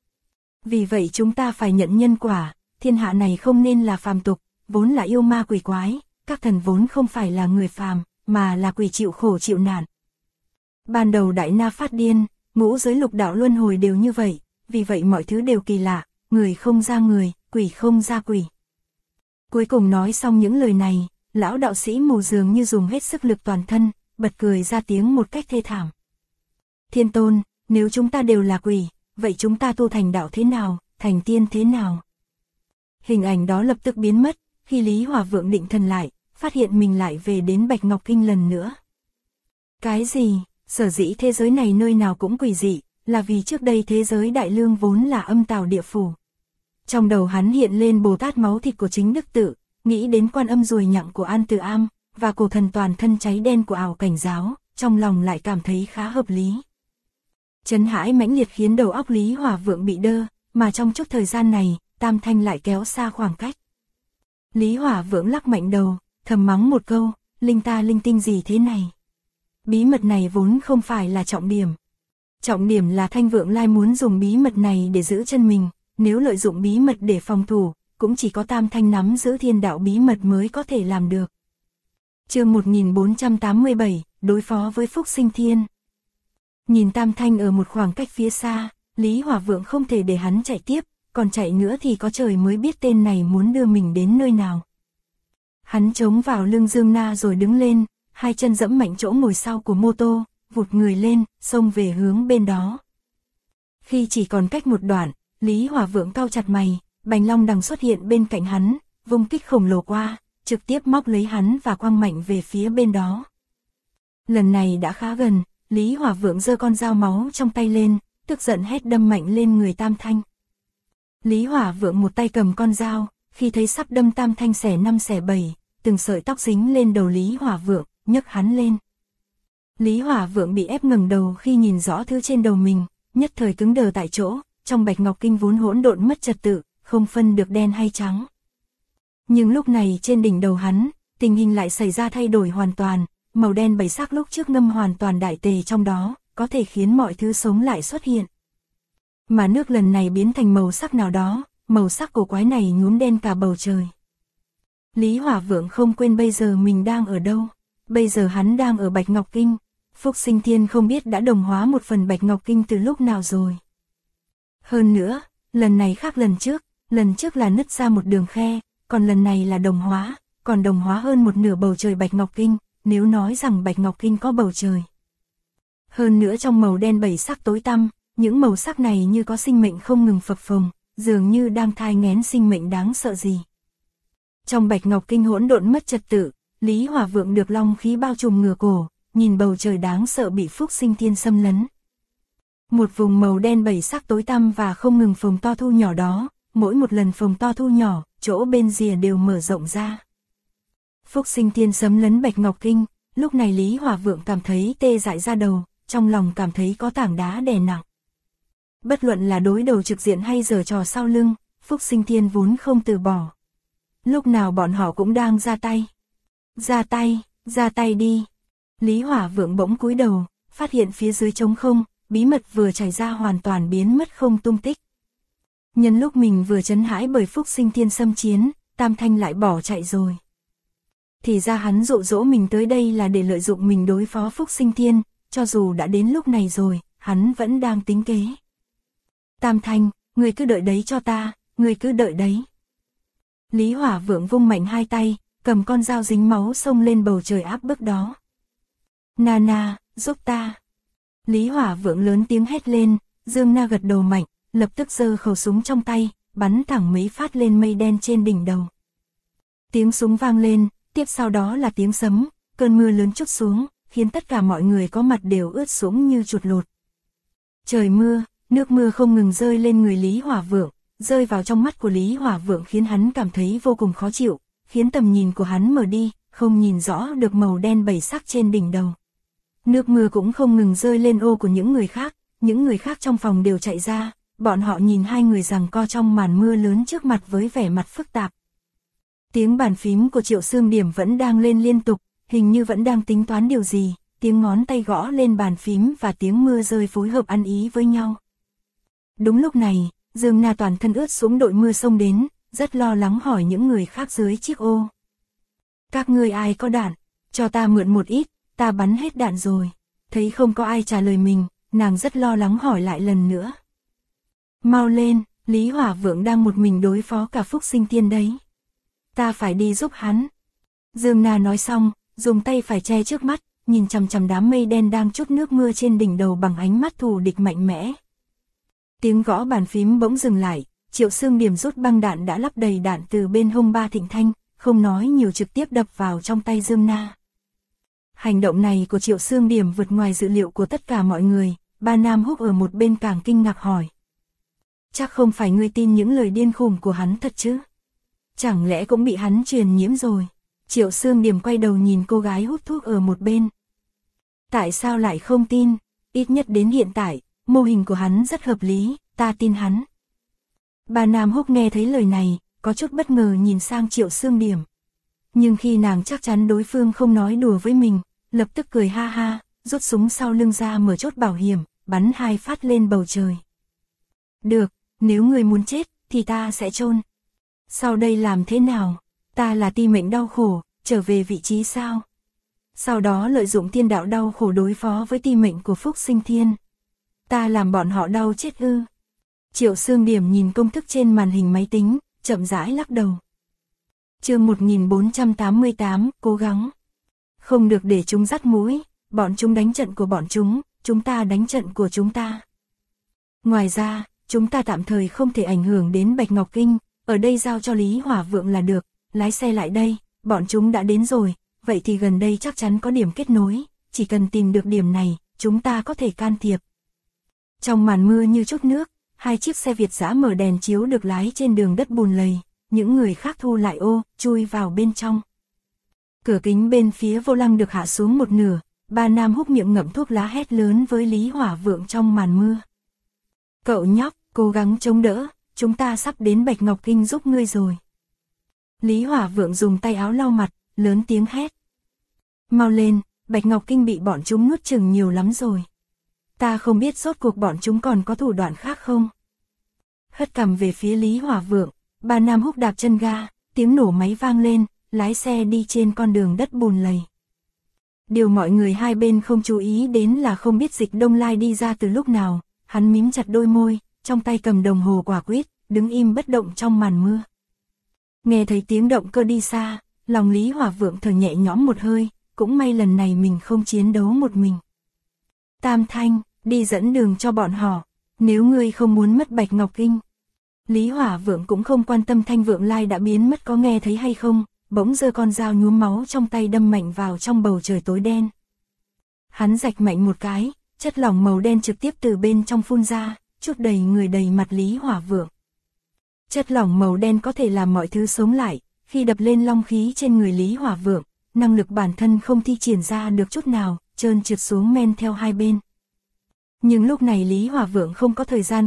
S1: Vì vậy chúng ta phải nhận nhân quả, thiên hạ này không nên là phàm tục, vốn là yêu ma quỷ quái, các thần vốn không phải là người phàm, mà là quỷ chịu khổ chịu nạn. Ban đầu Đại Na phát điên, ngũ giới lục đạo luân hồi đều như vậy, vì vậy mọi thứ đều kỳ lạ, người không ra người, quỷ không ra quỷ. Cuối cùng nói xong những lời này, lão đạo sĩ mù dường như dùng hết sức lực toàn thân, bật cười ra tiếng một cách thê thảm. Thiên Tôn, nếu chúng ta đều là quỷ, vậy chúng ta tu thành đạo thế nào, thành tiên thế nào? Hình ảnh đó lập tức biến mất, khi Lý Hỏa Vượng định thần lại, phát hiện mình lại về đến Bạch Ngọc Kinh lần nữa. Cái gì? Sở dĩ thế giới này nơi nào cũng quỷ dị, là vì trước đây thế giới Đại Lương vốn là âm tào địa phủ. Trong đầu hắn hiện lên Bồ Tát máu thịt của chính Đức Tự, nghĩ đến Quan Âm ruồi nhặng của An Từ Am, và cổ thần toàn thân cháy đen của Ảo Cảnh Giáo, trong lòng lại cảm thấy khá hợp lý. Chấn hãi mãnh liệt khiến đầu óc Lý Hỏa Vượng bị đơ, mà trong chút thời gian này, Tam Thanh lại kéo xa khoảng cách. Lý Hỏa Vượng lắc mạnh đầu, thầm mắng một câu, linh ta linh tinh gì thế này? Bí mật này vốn không phải là trọng điểm. Trọng điểm là Thanh Vượng Lai muốn dùng bí mật này để giữ chân mình, nếu lợi dụng bí mật để phòng thủ, cũng chỉ có Tam Thanh nắm giữ thiên đạo bí mật mới có thể làm được. Chương 1487, đối phó với Phúc Sinh Thiên. Nhìn Tam Thanh ở một khoảng cách phía xa, Lý Hỏa Vượng không thể để hắn chạy tiếp, còn chạy nữa thì có trời mới biết tên này muốn đưa mình đến nơi nào. Hắn chống vào lưng Dương Na rồi đứng lên, hai chân dẫm mạnh chỗ ngồi sau của mô tô, vụt người lên, xông về hướng bên đó. Khi chỉ còn cách một đoạn, Lý Hỏa Vượng cau chặt mày, Bành Long Đằng xuất hiện bên cạnh hắn, vung kích khổng lồ qua, trực tiếp móc lấy hắn và quăng mạnh về phía bên đó. Lần này đã khá gần, Lý Hỏa Vượng giơ con dao máu trong tay lên, tức giận hét đâm mạnh lên người Tam Thanh. Lý Hỏa Vượng một tay cầm con dao, khi thấy sắp đâm Tam Thanh xẻ 5 xẻ 7, từng sợi tóc dính lên đầu Lý Hỏa Vượng, nhấc hắn lên. Lý Hỏa Vượng bị ép ngẩng đầu khi nhìn rõ thứ trên đầu mình, nhất thời cứng đờ tại chỗ, trong Bạch Ngọc Kinh vốn hỗn độn mất trật tự, không phân được đen hay trắng. Nhưng lúc này trên đỉnh đầu hắn, tình hình lại xảy ra thay đổi hoàn toàn, màu đen bảy sắc lúc trước ngâm hoàn toàn đại tề trong đó, có thể khiến mọi thứ sống lại xuất hiện. Mà nước lần này biến thành màu sắc nào đó, màu sắc cổ quái này nhuốm đen cả bầu trời. Lý Hỏa Vượng không quên bây giờ mình đang ở đâu, bây giờ hắn đang ở Bạch Ngọc Kinh, Phúc Sinh Thiên không biết đã đồng hóa một phần Bạch Ngọc Kinh từ lúc nào rồi. Hơn nữa, lần này khác lần trước là nứt ra một đường khe, còn lần này là đồng hóa, còn đồng hóa hơn một nửa bầu trời Bạch Ngọc Kinh, nếu nói rằng Bạch Ngọc Kinh có bầu trời. Hơn nữa trong màu đen bảy sắc tối tăm, những màu sắc này như có sinh mệnh không ngừng phập phồng, dường như đang thai nghén sinh mệnh đáng sợ gì. Trong Bạch Ngọc Kinh hỗn độn mất trật tự, Lý Hỏa Vượng được long khí bao trùm ngửa cổ, nhìn bầu trời đáng sợ bị Phúc Sinh Thiên xâm lấn. Một vùng màu đen bảy sắc tối tăm và không ngừng phồng to thu nhỏ đó, mỗi một lần phồng to thu nhỏ, chỗ bên rìa đều mở rộng ra. Phúc Sinh Thiên xâm lấn Bạch Ngọc Kinh, lúc này Lý Hỏa Vượng cảm thấy tê dại ra đầu, trong lòng cảm thấy có tảng đá đè nặng. Bất luận là đối đầu trực diện hay giở trò sau lưng, Phúc Sinh Thiên vốn không từ bỏ. Lúc nào bọn họ cũng đang ra tay. Ra tay đi. Lý Hỏa Vượng bỗng cúi đầu, phát hiện phía dưới trống không, bí mật vừa trải ra hoàn toàn biến mất không tung tích. Nhân lúc mình vừa chấn hãi bởi Phúc Sinh Thiên xâm chiến, Tam Thanh lại bỏ chạy rồi. Thì ra hắn dụ dỗ mình tới đây là để lợi dụng mình đối phó Phúc Sinh Thiên, cho dù đã đến lúc này rồi, hắn vẫn đang tính kế. Tam Thanh, ngươi cứ đợi đấy cho ta, ngươi cứ đợi đấy. Lý Hỏa Vượng vung mạnh hai tay, cầm con dao dính máu xông lên bầu trời áp bức đó. Nana, giúp ta. Lý Hỏa Vượng lớn tiếng hét lên, Dương Na gật đầu mạnh, lập tức giơ khẩu súng trong tay, bắn thẳng mấy phát lên mây đen trên đỉnh đầu. Tiếng súng vang lên, tiếp sau đó là tiếng sấm, cơn mưa lớn trút xuống, khiến tất cả mọi người có mặt đều ướt sũng như chuột lột. Trời mưa, nước mưa không ngừng rơi lên người Lý Hỏa Vượng, rơi vào trong mắt của Lý Hỏa Vượng khiến hắn cảm thấy vô cùng khó chịu, khiến tầm nhìn của hắn mờ đi, không nhìn rõ được màu đen bảy sắc trên đỉnh đầu. Nước mưa cũng không ngừng rơi lên ô của những người khác trong phòng đều chạy ra, bọn họ nhìn hai người giằng co trong màn mưa lớn trước mặt với vẻ mặt phức tạp. Tiếng bàn phím của Triệu Xương Điểm vẫn đang lên liên tục, hình như vẫn đang tính toán điều gì, tiếng ngón tay gõ lên bàn phím và tiếng mưa rơi phối hợp ăn ý với nhau. Đúng lúc này, Dương Na toàn thân ướt xuống đội mưa xông đến, rất lo lắng hỏi những người khác dưới chiếc ô. Các ngươi ai có đạn, cho ta mượn một ít, ta bắn hết đạn rồi. Thấy không có ai trả lời mình, nàng rất lo lắng hỏi lại lần nữa. Mau lên, Lý Hỏa Vượng đang một mình đối phó cả Phúc Sinh Thiên đấy. Ta phải đi giúp hắn. Dương Na nói xong, dùng tay phải che trước mắt, nhìn chằm chằm đám mây đen đang trút nước mưa trên đỉnh đầu bằng ánh mắt thù địch mạnh mẽ. Tiếng gõ bàn phím bỗng dừng lại, Triệu Xương Điểm rút băng đạn đã lắp đầy đạn từ bên hông Ba Thịnh Thanh, không nói nhiều trực tiếp đập vào trong tay Dương Na. Hành động này của Triệu Xương Điểm vượt ngoài dự liệu của tất cả mọi người, Ba Nam Húc ở một bên càng kinh ngạc hỏi. Chắc không phải ngươi tin những lời điên khùng của hắn thật chứ? Chẳng lẽ cũng bị hắn truyền nhiễm rồi? Triệu Xương Điểm quay đầu nhìn cô gái hút thuốc ở một bên. Tại sao lại không tin? Ít nhất đến hiện tại, mô hình của hắn rất hợp lý, ta tin hắn. Bà Nam Húc nghe thấy lời này, có chút bất ngờ nhìn sang Triệu Xương Điểm. Nhưng khi nàng chắc chắn đối phương không nói đùa với mình, lập tức cười ha ha, rút súng sau lưng ra mở chốt bảo hiểm, bắn 2 phát lên bầu trời. Được, nếu người muốn chết, thì ta sẽ chôn. Sau đây làm thế nào? Ta là ti mệnh đau khổ, trở về vị trí sao? Sau đó lợi dụng thiên đạo đau khổ đối phó với ti mệnh của Phúc Sinh Thiên. Ta làm bọn họ đau chết ư? Triệu Xương Điểm nhìn công thức trên màn hình máy tính, chậm rãi lắc đầu. Chương 1488, cố gắng. Không được để chúng dắt mũi, bọn chúng đánh trận của bọn chúng ta đánh trận của chúng ta. Ngoài ra, chúng ta tạm thời không thể ảnh hưởng đến Bạch Ngọc Kinh, ở đây giao cho Lý Hỏa Vượng là được, lái xe lại đây, bọn chúng đã đến rồi, vậy thì gần đây chắc chắn có điểm kết nối, chỉ cần tìm được điểm này, chúng ta có thể can thiệp. Trong màn mưa như chút nước, 2 chiếc xe Việt dã mở đèn chiếu được lái trên đường đất bùn lầy, những người khác thu lại ô, chui vào bên trong. Cửa kính bên phía vô lăng được hạ xuống một nửa, ba nam hút miệng ngậm thuốc lá hét lớn với Lý Hỏa Vượng trong màn mưa. Cậu nhóc, cố gắng chống đỡ, chúng ta sắp đến Bạch Ngọc Kinh giúp ngươi rồi. Lý Hỏa Vượng dùng tay áo lau mặt, lớn tiếng hét. Mau lên, Bạch Ngọc Kinh bị bọn chúng nuốt chửng nhiều lắm rồi. Ta không biết rốt cuộc bọn chúng còn có thủ đoạn khác không. Hất cằm về phía Lý Hỏa Vượng, ba nam húc đạp chân ga, tiếng nổ máy vang lên, lái xe đi trên con đường đất bùn lầy. Điều mọi người hai bên không chú ý đến là không biết Dịch Đông Lai đi ra từ lúc nào, hắn mím chặt đôi môi, trong tay cầm đồng hồ quả quýt, đứng im bất động trong màn mưa. Nghe thấy tiếng động cơ đi xa, lòng Lý Hỏa Vượng thở nhẹ nhõm một hơi, cũng may lần này mình không chiến đấu một mình. Tam Thanh, đi dẫn đường cho bọn họ, nếu ngươi không muốn mất Bạch Ngọc Kinh. Lý Hỏa Vượng cũng không quan tâm Thanh Vượng Lai đã biến mất có nghe thấy hay không, bỗng giơ con dao nhuốm máu trong tay đâm mạnh vào trong bầu trời tối đen. Hắn rạch mạnh một cái, chất lỏng màu đen trực tiếp từ bên trong phun ra, chút đầy người đầy mặt Lý Hỏa Vượng. Chất lỏng màu đen có thể làm mọi thứ sống lại, khi đập lên long khí trên người Lý Hỏa Vượng, năng lực bản thân không thi triển ra được chút nào, trơn trượt xuống men theo hai bên. Nhưng lúc này Lý Hỏa Vượng không có thời gian